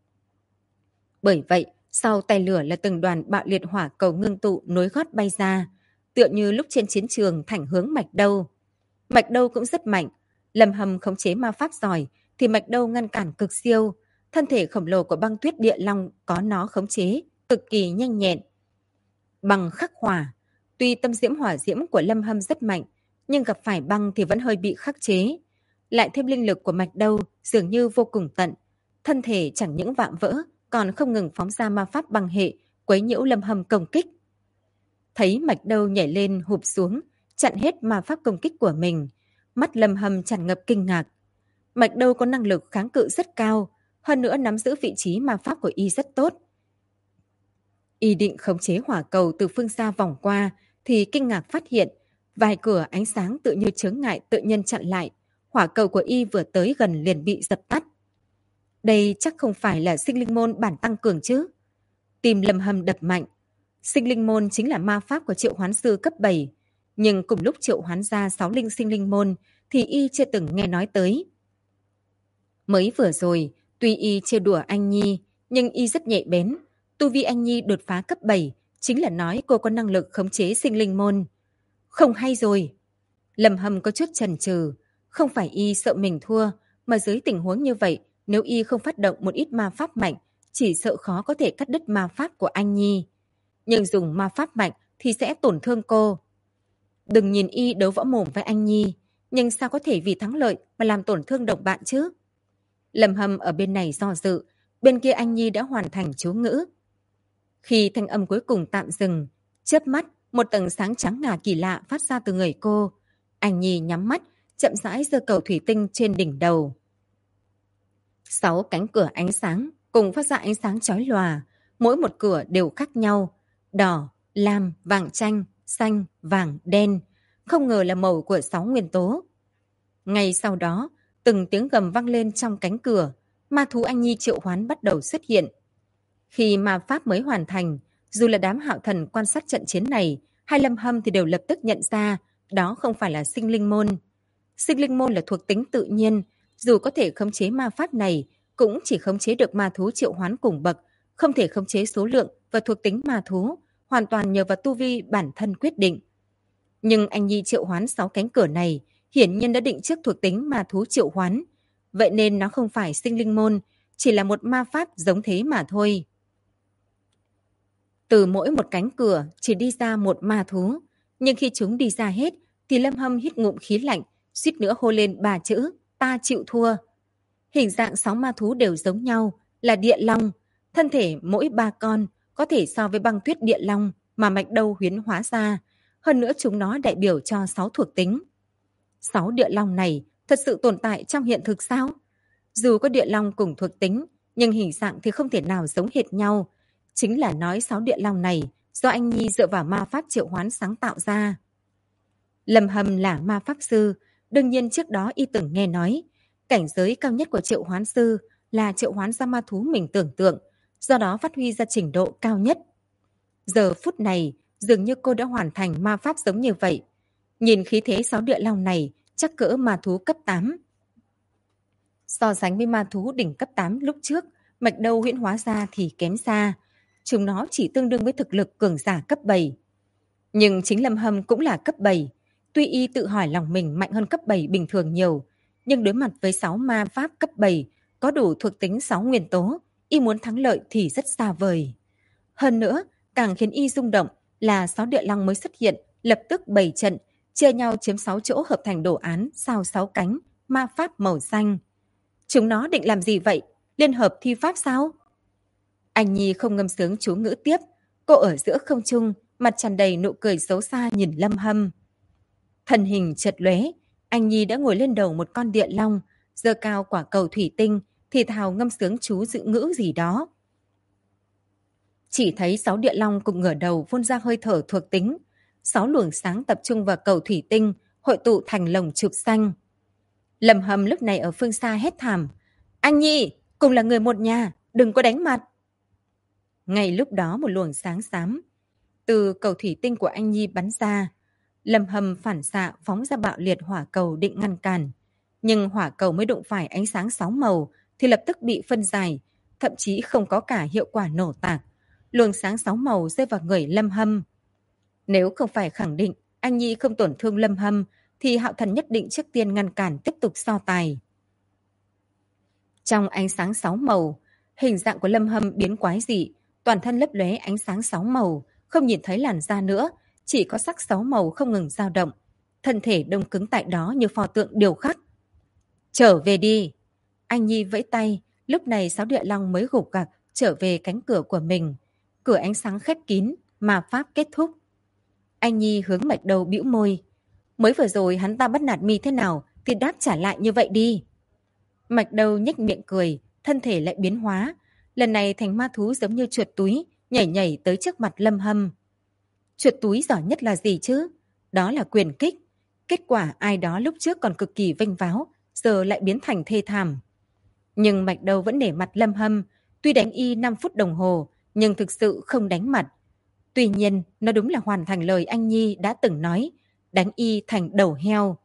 Bởi vậy, sau tay lửa là từng đoàn bạo liệt hỏa cầu ngưng tụ nối gót bay ra, tựa như lúc trên chiến trường thẳng hướng Mạch Đâu. Mạch Đâu cũng rất mạnh, Lâm Hâm khống chế ma pháp giỏi thì Mạch Đâu ngăn cản cực siêu, thân thể khổng lồ của băng tuyết địa long có nó khống chế, cực kỳ nhanh nhẹn. Băng khắc hỏa, tuy tâm diễm hỏa diễm của Lâm Hâm rất mạnh, nhưng gặp phải băng thì vẫn hơi bị khắc chế. Lại thêm linh lực của Mạch Đâu dường như vô cùng tận, thân thể chẳng những vạm vỡ, còn không ngừng phóng ra ma pháp băng hệ, quấy nhiễu Lâm Hâm công kích. Thấy Mạch Đâu nhảy lên hụp xuống, chặn hết ma pháp công kích của mình, mắt Lâm Hâm tràn ngập kinh ngạc. Mạch Đâu có năng lực kháng cự rất cao, hơn nữa nắm giữ vị trí ma pháp của y rất tốt. Y định khống chế hỏa cầu từ phương xa vòng qua, thì kinh ngạc phát hiện, vài cửa ánh sáng tự như chướng ngại tự nhiên chặn lại, hỏa cầu của y vừa tới gần liền bị dập tắt. Đây chắc không phải là sinh linh môn bản tăng cường chứ? Tim Lâm Hâm đập mạnh. Sinh linh môn chính là ma pháp của triệu hoán sư cấp 7, nhưng cùng lúc triệu hoán ra 6 linh sinh linh môn thì y chưa từng nghe nói tới. Mới vừa rồi, tuy y trêu đùa anh Nhi, nhưng y rất nhạy bén. Tu vi anh Nhi đột phá cấp 7, chính là nói cô có năng lực khống chế sinh linh môn. Không hay rồi. Lâm Hâm có chút chần chừ, không phải y sợ mình thua, mà dưới tình huống như vậy, nếu y không phát động một ít ma pháp mạnh, chỉ sợ khó có thể cắt đứt ma pháp của anh Nhi. Nhưng dùng ma pháp mạnh thì sẽ tổn thương cô. Đừng nhìn y đấu võ mồm với anh Nhi, nhưng sao có thể vì thắng lợi mà làm tổn thương đồng bạn chứ? Lâm Hâm ở bên này do dự, bên kia anh Nhi đã hoàn thành chú ngữ. Khi thanh âm cuối cùng tạm dừng, chớp mắt, một tầng sáng trắng ngà kỳ lạ phát ra từ người cô. Anh Nhi nhắm mắt, chậm rãi giơ cầu thủy tinh trên đỉnh đầu. 6 cánh cửa ánh sáng cùng phát ra ánh sáng chói lòa, mỗi một cửa đều khác nhau, đỏ, lam, vàng chanh, xanh, vàng, đen, không ngờ là màu của 6 nguyên tố. Ngay sau đó, từng tiếng gầm vang lên trong cánh cửa, ma thú anh Nhi triệu hoán bắt đầu xuất hiện. Khi ma pháp mới hoàn thành, dù là đám Hạo Thần quan sát trận chiến này, hay Lâm Hâm thì đều lập tức nhận ra đó không phải là sinh linh môn. Sinh linh môn là thuộc tính tự nhiên, dù có thể khống chế ma pháp này, cũng chỉ khống chế được ma thú triệu hoán cùng bậc, không thể khống chế số lượng và thuộc tính ma thú, hoàn toàn nhờ vào tu vi bản thân quyết định. Nhưng anh Nhi triệu hoán 6 cánh cửa này, hiển nhiên đã định trước thuộc tính ma thú triệu hoán. Vậy nên nó không phải sinh linh môn, chỉ là một ma pháp giống thế mà thôi. Từ mỗi một cánh cửa chỉ đi ra một ma thú, nhưng khi chúng đi ra hết thì Lâm Hâm hít ngụm khí lạnh, suýt nữa hô lên 3 chữ, ta chịu thua. Hình dạng 6 ma thú đều giống nhau, là địa long. Thân thể mỗi 3 con, có thể so với băng tuyết địa long mà Mạch Đâu huyễn hóa ra. Hơn nữa chúng nó đại biểu cho 6 thuộc tính. 6 địa long này thật sự tồn tại trong hiện thực sao? Dù có địa long cùng thuộc tính, nhưng hình dạng thì không thể nào giống hệt nhau. Chính là nói 6 địa long này do anh Nhi dựa vào ma pháp triệu hoán sáng tạo ra. Lâm Hâm là ma pháp sư, đương nhiên trước đó y từng nghe nói, cảnh giới cao nhất của triệu hoán sư là triệu hoán ra ma thú mình tưởng tượng, do đó phát huy ra trình độ cao nhất. Giờ phút này, dường như cô đã hoàn thành ma pháp giống như vậy. Nhìn khí thế 6 địa long này, chắc cỡ ma thú cấp 8. So sánh với ma thú đỉnh cấp 8 lúc trước, Mạch Đâu huyễn hóa ra thì kém xa. Chúng nó chỉ tương đương với thực lực cường giả cấp 7. Nhưng chính Lâm Hâm cũng là cấp 7. Tuy y tự hỏi lòng mình mạnh hơn cấp 7 bình thường nhiều, nhưng đối mặt với 6 ma pháp cấp 7 có đủ thuộc tính 6 nguyên tố, y muốn thắng lợi thì rất xa vời. Hơn nữa, càng khiến y rung động là 6 địa long mới xuất hiện, lập tức bày trận, chia nhau chiếm 6 chỗ hợp thành đồ án sao 6 cánh, ma pháp màu xanh. Chúng nó định làm gì vậy? Liên hợp thi pháp sao? Anh Nhi không ngâm sướng chú ngữ tiếp, cô ở giữa không trung, mặt tràn đầy nụ cười xấu xa nhìn Lâm Hâm. Thân hình chợt lóe, anh Nhi đã ngồi lên đầu một con địa long, giơ cao quả cầu thủy tinh, thì thào ngâm sướng chú dự ngữ gì đó. Chỉ thấy 6 địa long cùng ngửa đầu phun ra hơi thở thuộc tính, 6 luồng sáng tập trung vào cầu thủy tinh, hội tụ thành lồng trục xanh. Lâm Hâm lúc này ở phương xa hét thảm, anh Nhi, cùng là người một nhà, đừng có đánh mặt. Ngay lúc đó một luồng sáng xám từ cầu thủy tinh của anh Nhi bắn ra. Lâm Hâm phản xạ phóng ra bạo liệt hỏa cầu định ngăn cản. Nhưng hỏa cầu mới đụng phải ánh sáng 6 màu thì lập tức bị phân giải, thậm chí không có cả hiệu quả nổ tạc. Luồng sáng 6 màu rơi vào người Lâm Hâm. Nếu không phải khẳng định anh Nhi không tổn thương Lâm Hâm thì Hạo Thần nhất định trước tiên ngăn cản tiếp tục so tài. Trong ánh sáng 6 màu, hình dạng của Lâm Hâm biến quái dị, toàn thân lấp lóe ánh sáng 6 màu, không nhìn thấy làn da nữa, chỉ có sắc 6 màu không ngừng dao động. Thân thể đông cứng tại đó như pho tượng điêu khắc. Trở về đi. Anh Nhi vẫy tay, lúc này 6 địa long mới gục gặc trở về cánh cửa của mình. Cửa ánh sáng khép kín, mà pháp kết thúc. Anh Nhi hướng Mạch Đầu bĩu môi. Mới vừa rồi hắn ta bắt nạt mi thế nào thì đáp trả lại như vậy đi. Mạch Đầu nhếch miệng cười, thân thể lại biến hóa. Lần này thành ma thú giống như chuột túi, nhảy nhảy tới trước mặt Lâm Hâm. Chuột túi giỏi nhất là gì chứ? Đó là quyền kích. Kết quả ai đó lúc trước còn cực kỳ vênh váo, giờ lại biến thành thê thảm. Nhưng Mạch Đầu vẫn nể mặt Lâm Hâm, tuy đánh y 5 phút đồng hồ, nhưng thực sự không đánh mặt. Tuy nhiên, nó đúng là hoàn thành lời anh Nhi đã từng nói, đánh y thành đầu heo.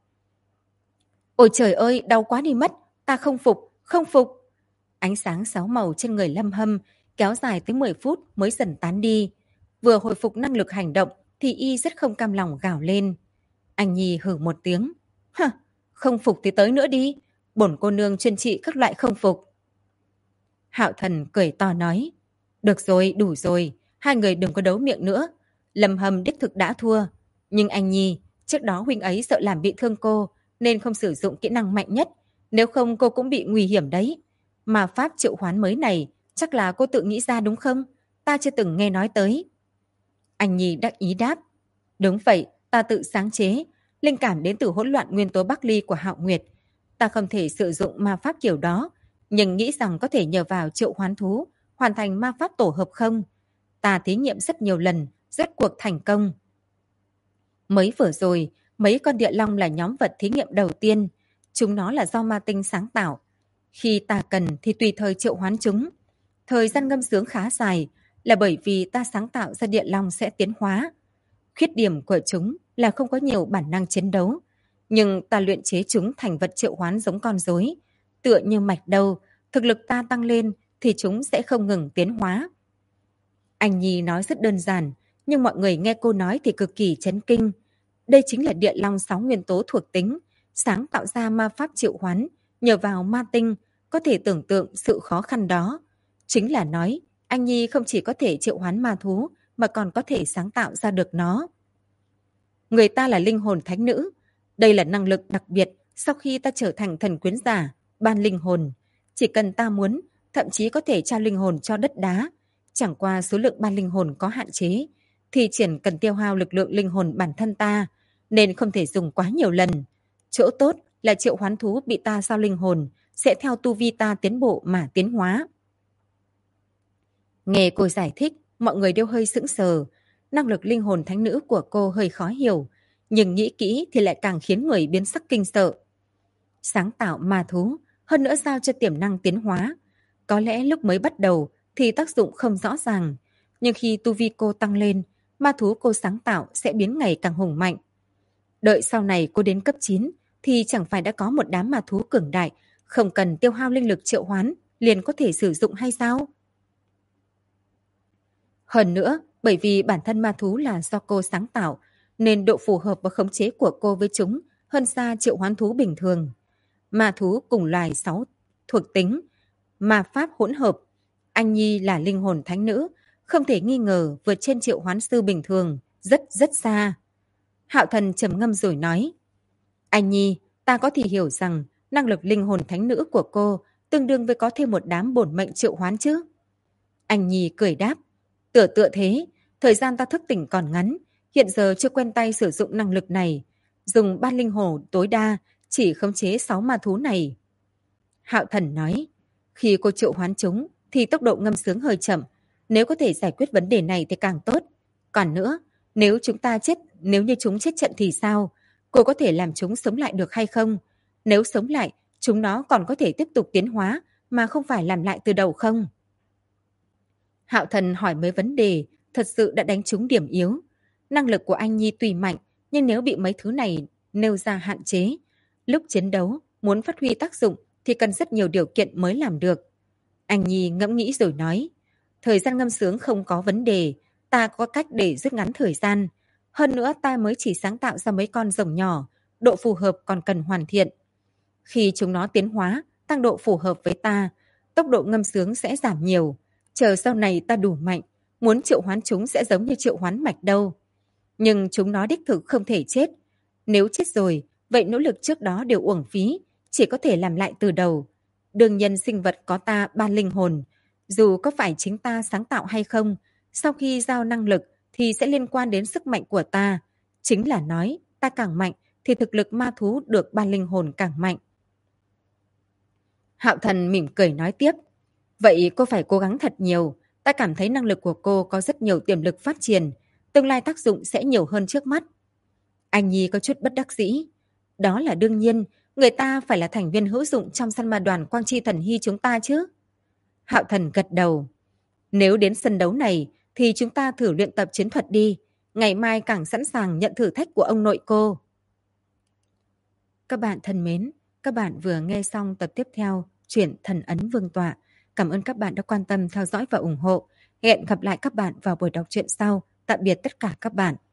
Ôi trời ơi, đau quá đi mất, ta không phục, không phục. Ánh sáng 6 màu trên người Lâm Hâm kéo dài tới 10 phút mới dần tán đi. Vừa hồi phục năng lực hành động thì y rất không cam lòng gào lên. Anh Nhi hử một tiếng. Hả, không phục thì tới nữa đi. Bổn cô nương chuyên trị các loại không phục. Hạo Thần cười to nói. Được rồi, đủ rồi. Hai người đừng có đấu miệng nữa. Lâm Hâm đích thực đã thua. Nhưng anh Nhi, trước đó huynh ấy sợ làm bị thương cô nên không sử dụng kỹ năng mạnh nhất. Nếu không cô cũng bị nguy hiểm đấy. Mà pháp triệu hoán mới này chắc là cô tự nghĩ ra đúng không? Ta chưa từng nghe nói tới. Anh Nhi đắc ý đáp. Đúng vậy, ta tự sáng chế. Linh cảm đến từ hỗn loạn nguyên tố Bắc Ly của Hạo Nguyệt. Ta không thể sử dụng ma pháp kiểu đó, nhưng nghĩ rằng có thể nhờ vào triệu hoán thú hoàn thành ma pháp tổ hợp không? Ta thí nghiệm rất nhiều lần, rốt cuộc thành công. Mới vừa rồi, mấy con địa long là nhóm vật thí nghiệm đầu tiên. Chúng nó là do ma tinh sáng tạo. Khi ta cần thì tùy thời triệu hoán chúng. Thời gian ngâm sướng khá dài là bởi vì ta sáng tạo ra địa long sẽ tiến hóa. Khuyết điểm của chúng là không có nhiều bản năng chiến đấu. Nhưng ta luyện chế chúng thành vật triệu hoán giống con rối. Tựa như Mạch Đầu, thực lực ta tăng lên thì chúng sẽ không ngừng tiến hóa. Anh Nhi nói rất đơn giản, nhưng mọi người nghe cô nói thì cực kỳ chấn kinh. Đây chính là địa long 6 nguyên tố thuộc tính, sáng tạo ra ma pháp triệu hoán, nhờ vào ma tinh, có thể tưởng tượng sự khó khăn đó. Chính là nói, anh Nhi không chỉ có thể triệu hoán ma thú, mà còn có thể sáng tạo ra được nó. Người ta là linh hồn thánh nữ. Đây là năng lực đặc biệt sau khi ta trở thành thần quyến giả, ban linh hồn. Chỉ cần ta muốn, thậm chí có thể trao linh hồn cho đất đá. Chẳng qua số lượng ban linh hồn có hạn chế, thì triển cần tiêu hao lực lượng linh hồn bản thân ta, nên không thể dùng quá nhiều lần. Chỗ tốt là triệu hoán thú bị ta giao linh hồn sẽ theo tu vi ta tiến bộ mà tiến hóa. Nghe cô giải thích, mọi người đều hơi sững sờ. Năng lực linh hồn thánh nữ của cô hơi khó hiểu, nhưng nghĩ kỹ thì lại càng khiến người biến sắc kinh sợ. Sáng tạo ma thú, hơn nữa giao cho tiềm năng tiến hóa. Có lẽ lúc mới bắt đầu thì tác dụng không rõ ràng, nhưng khi tu vi cô tăng lên, ma thú cô sáng tạo sẽ biến ngày càng hùng mạnh. Đợi sau này cô đến cấp 9 thì chẳng phải đã có một đám ma thú cường đại, không cần tiêu hao linh lực triệu hoán, liền có thể sử dụng hay sao? Hơn nữa, bởi vì bản thân ma thú là do cô sáng tạo, nên độ phù hợp và khống chế của cô với chúng hơn xa triệu hoán thú bình thường. Ma thú cùng loài 6 thuộc tính, ma pháp hỗn hợp. Anh Nhi là linh hồn thánh nữ, không thể nghi ngờ vượt trên triệu hoán sư bình thường, rất rất xa. Hạo Thần trầm ngâm rồi nói, anh Nhi, ta có thể hiểu rằng năng lực linh hồn thánh nữ của cô tương đương với có thêm một đám bổn mệnh triệu hoán chứ? Anh Nhi cười đáp, tựa thế, thời gian ta thức tỉnh còn ngắn, hiện giờ chưa quen tay sử dụng năng lực này. Dùng ban linh hồn tối đa, chỉ khống chế 6 ma thú này. Hạo Thần nói, khi cô triệu hoán chúng thì tốc độ ngâm sướng hơi chậm, nếu có thể giải quyết vấn đề này thì càng tốt. Còn nữa, nếu như chúng chết trận thì sao? Cô có thể làm chúng sống lại được hay không? Nếu sống lại, chúng nó còn có thể tiếp tục tiến hóa mà không phải làm lại từ đầu không? Hạo Thần hỏi mấy vấn đề, thật sự đã đánh trúng điểm yếu. Năng lực của anh Nhi tuy mạnh, nhưng nếu bị mấy thứ này nêu ra hạn chế, lúc chiến đấu, muốn phát huy tác dụng thì cần rất nhiều điều kiện mới làm được. Anh Nhi ngẫm nghĩ rồi nói, thời gian ngâm sướng không có vấn đề, ta có cách để rút ngắn thời gian. Hơn nữa ta mới chỉ sáng tạo ra mấy con rồng nhỏ, độ phù hợp còn cần hoàn thiện. Khi chúng nó tiến hóa, tăng độ phù hợp với ta, tốc độ ngâm sướng sẽ giảm nhiều. Chờ sau này ta đủ mạnh, muốn triệu hoán chúng sẽ giống như triệu hoán mạch đâu. Nhưng chúng nó đích thực không thể chết. Nếu chết rồi, vậy nỗ lực trước đó đều uổng phí, chỉ có thể làm lại từ đầu. Đương nhiên sinh vật có ta ban linh hồn, dù có phải chính ta sáng tạo hay không, sau khi giao năng lực thì sẽ liên quan đến sức mạnh của ta. Chính là nói, ta càng mạnh thì thực lực ma thú được ban linh hồn càng mạnh. Hạo Thần mỉm cười nói tiếp, vậy cô phải cố gắng thật nhiều, ta cảm thấy năng lực của cô có rất nhiều tiềm lực phát triển, tương lai tác dụng sẽ nhiều hơn trước mắt. Anh Nhi có chút bất đắc dĩ, đó là đương nhiên, người ta phải là thành viên hữu dụng trong săn ma đoàn Quang Chi Thần Hy chúng ta chứ. Hạo Thần gật đầu, nếu đến sân đấu này thì chúng ta thử luyện tập chiến thuật đi, ngày mai càng sẵn sàng nhận thử thách của ông nội cô. Các bạn thân mến, các bạn vừa nghe xong tập tiếp theo truyện Thần Ấn Vương Tọa. Cảm ơn các bạn đã quan tâm theo dõi và ủng hộ. Hẹn gặp lại các bạn vào buổi đọc truyện sau. Tạm biệt tất cả các bạn.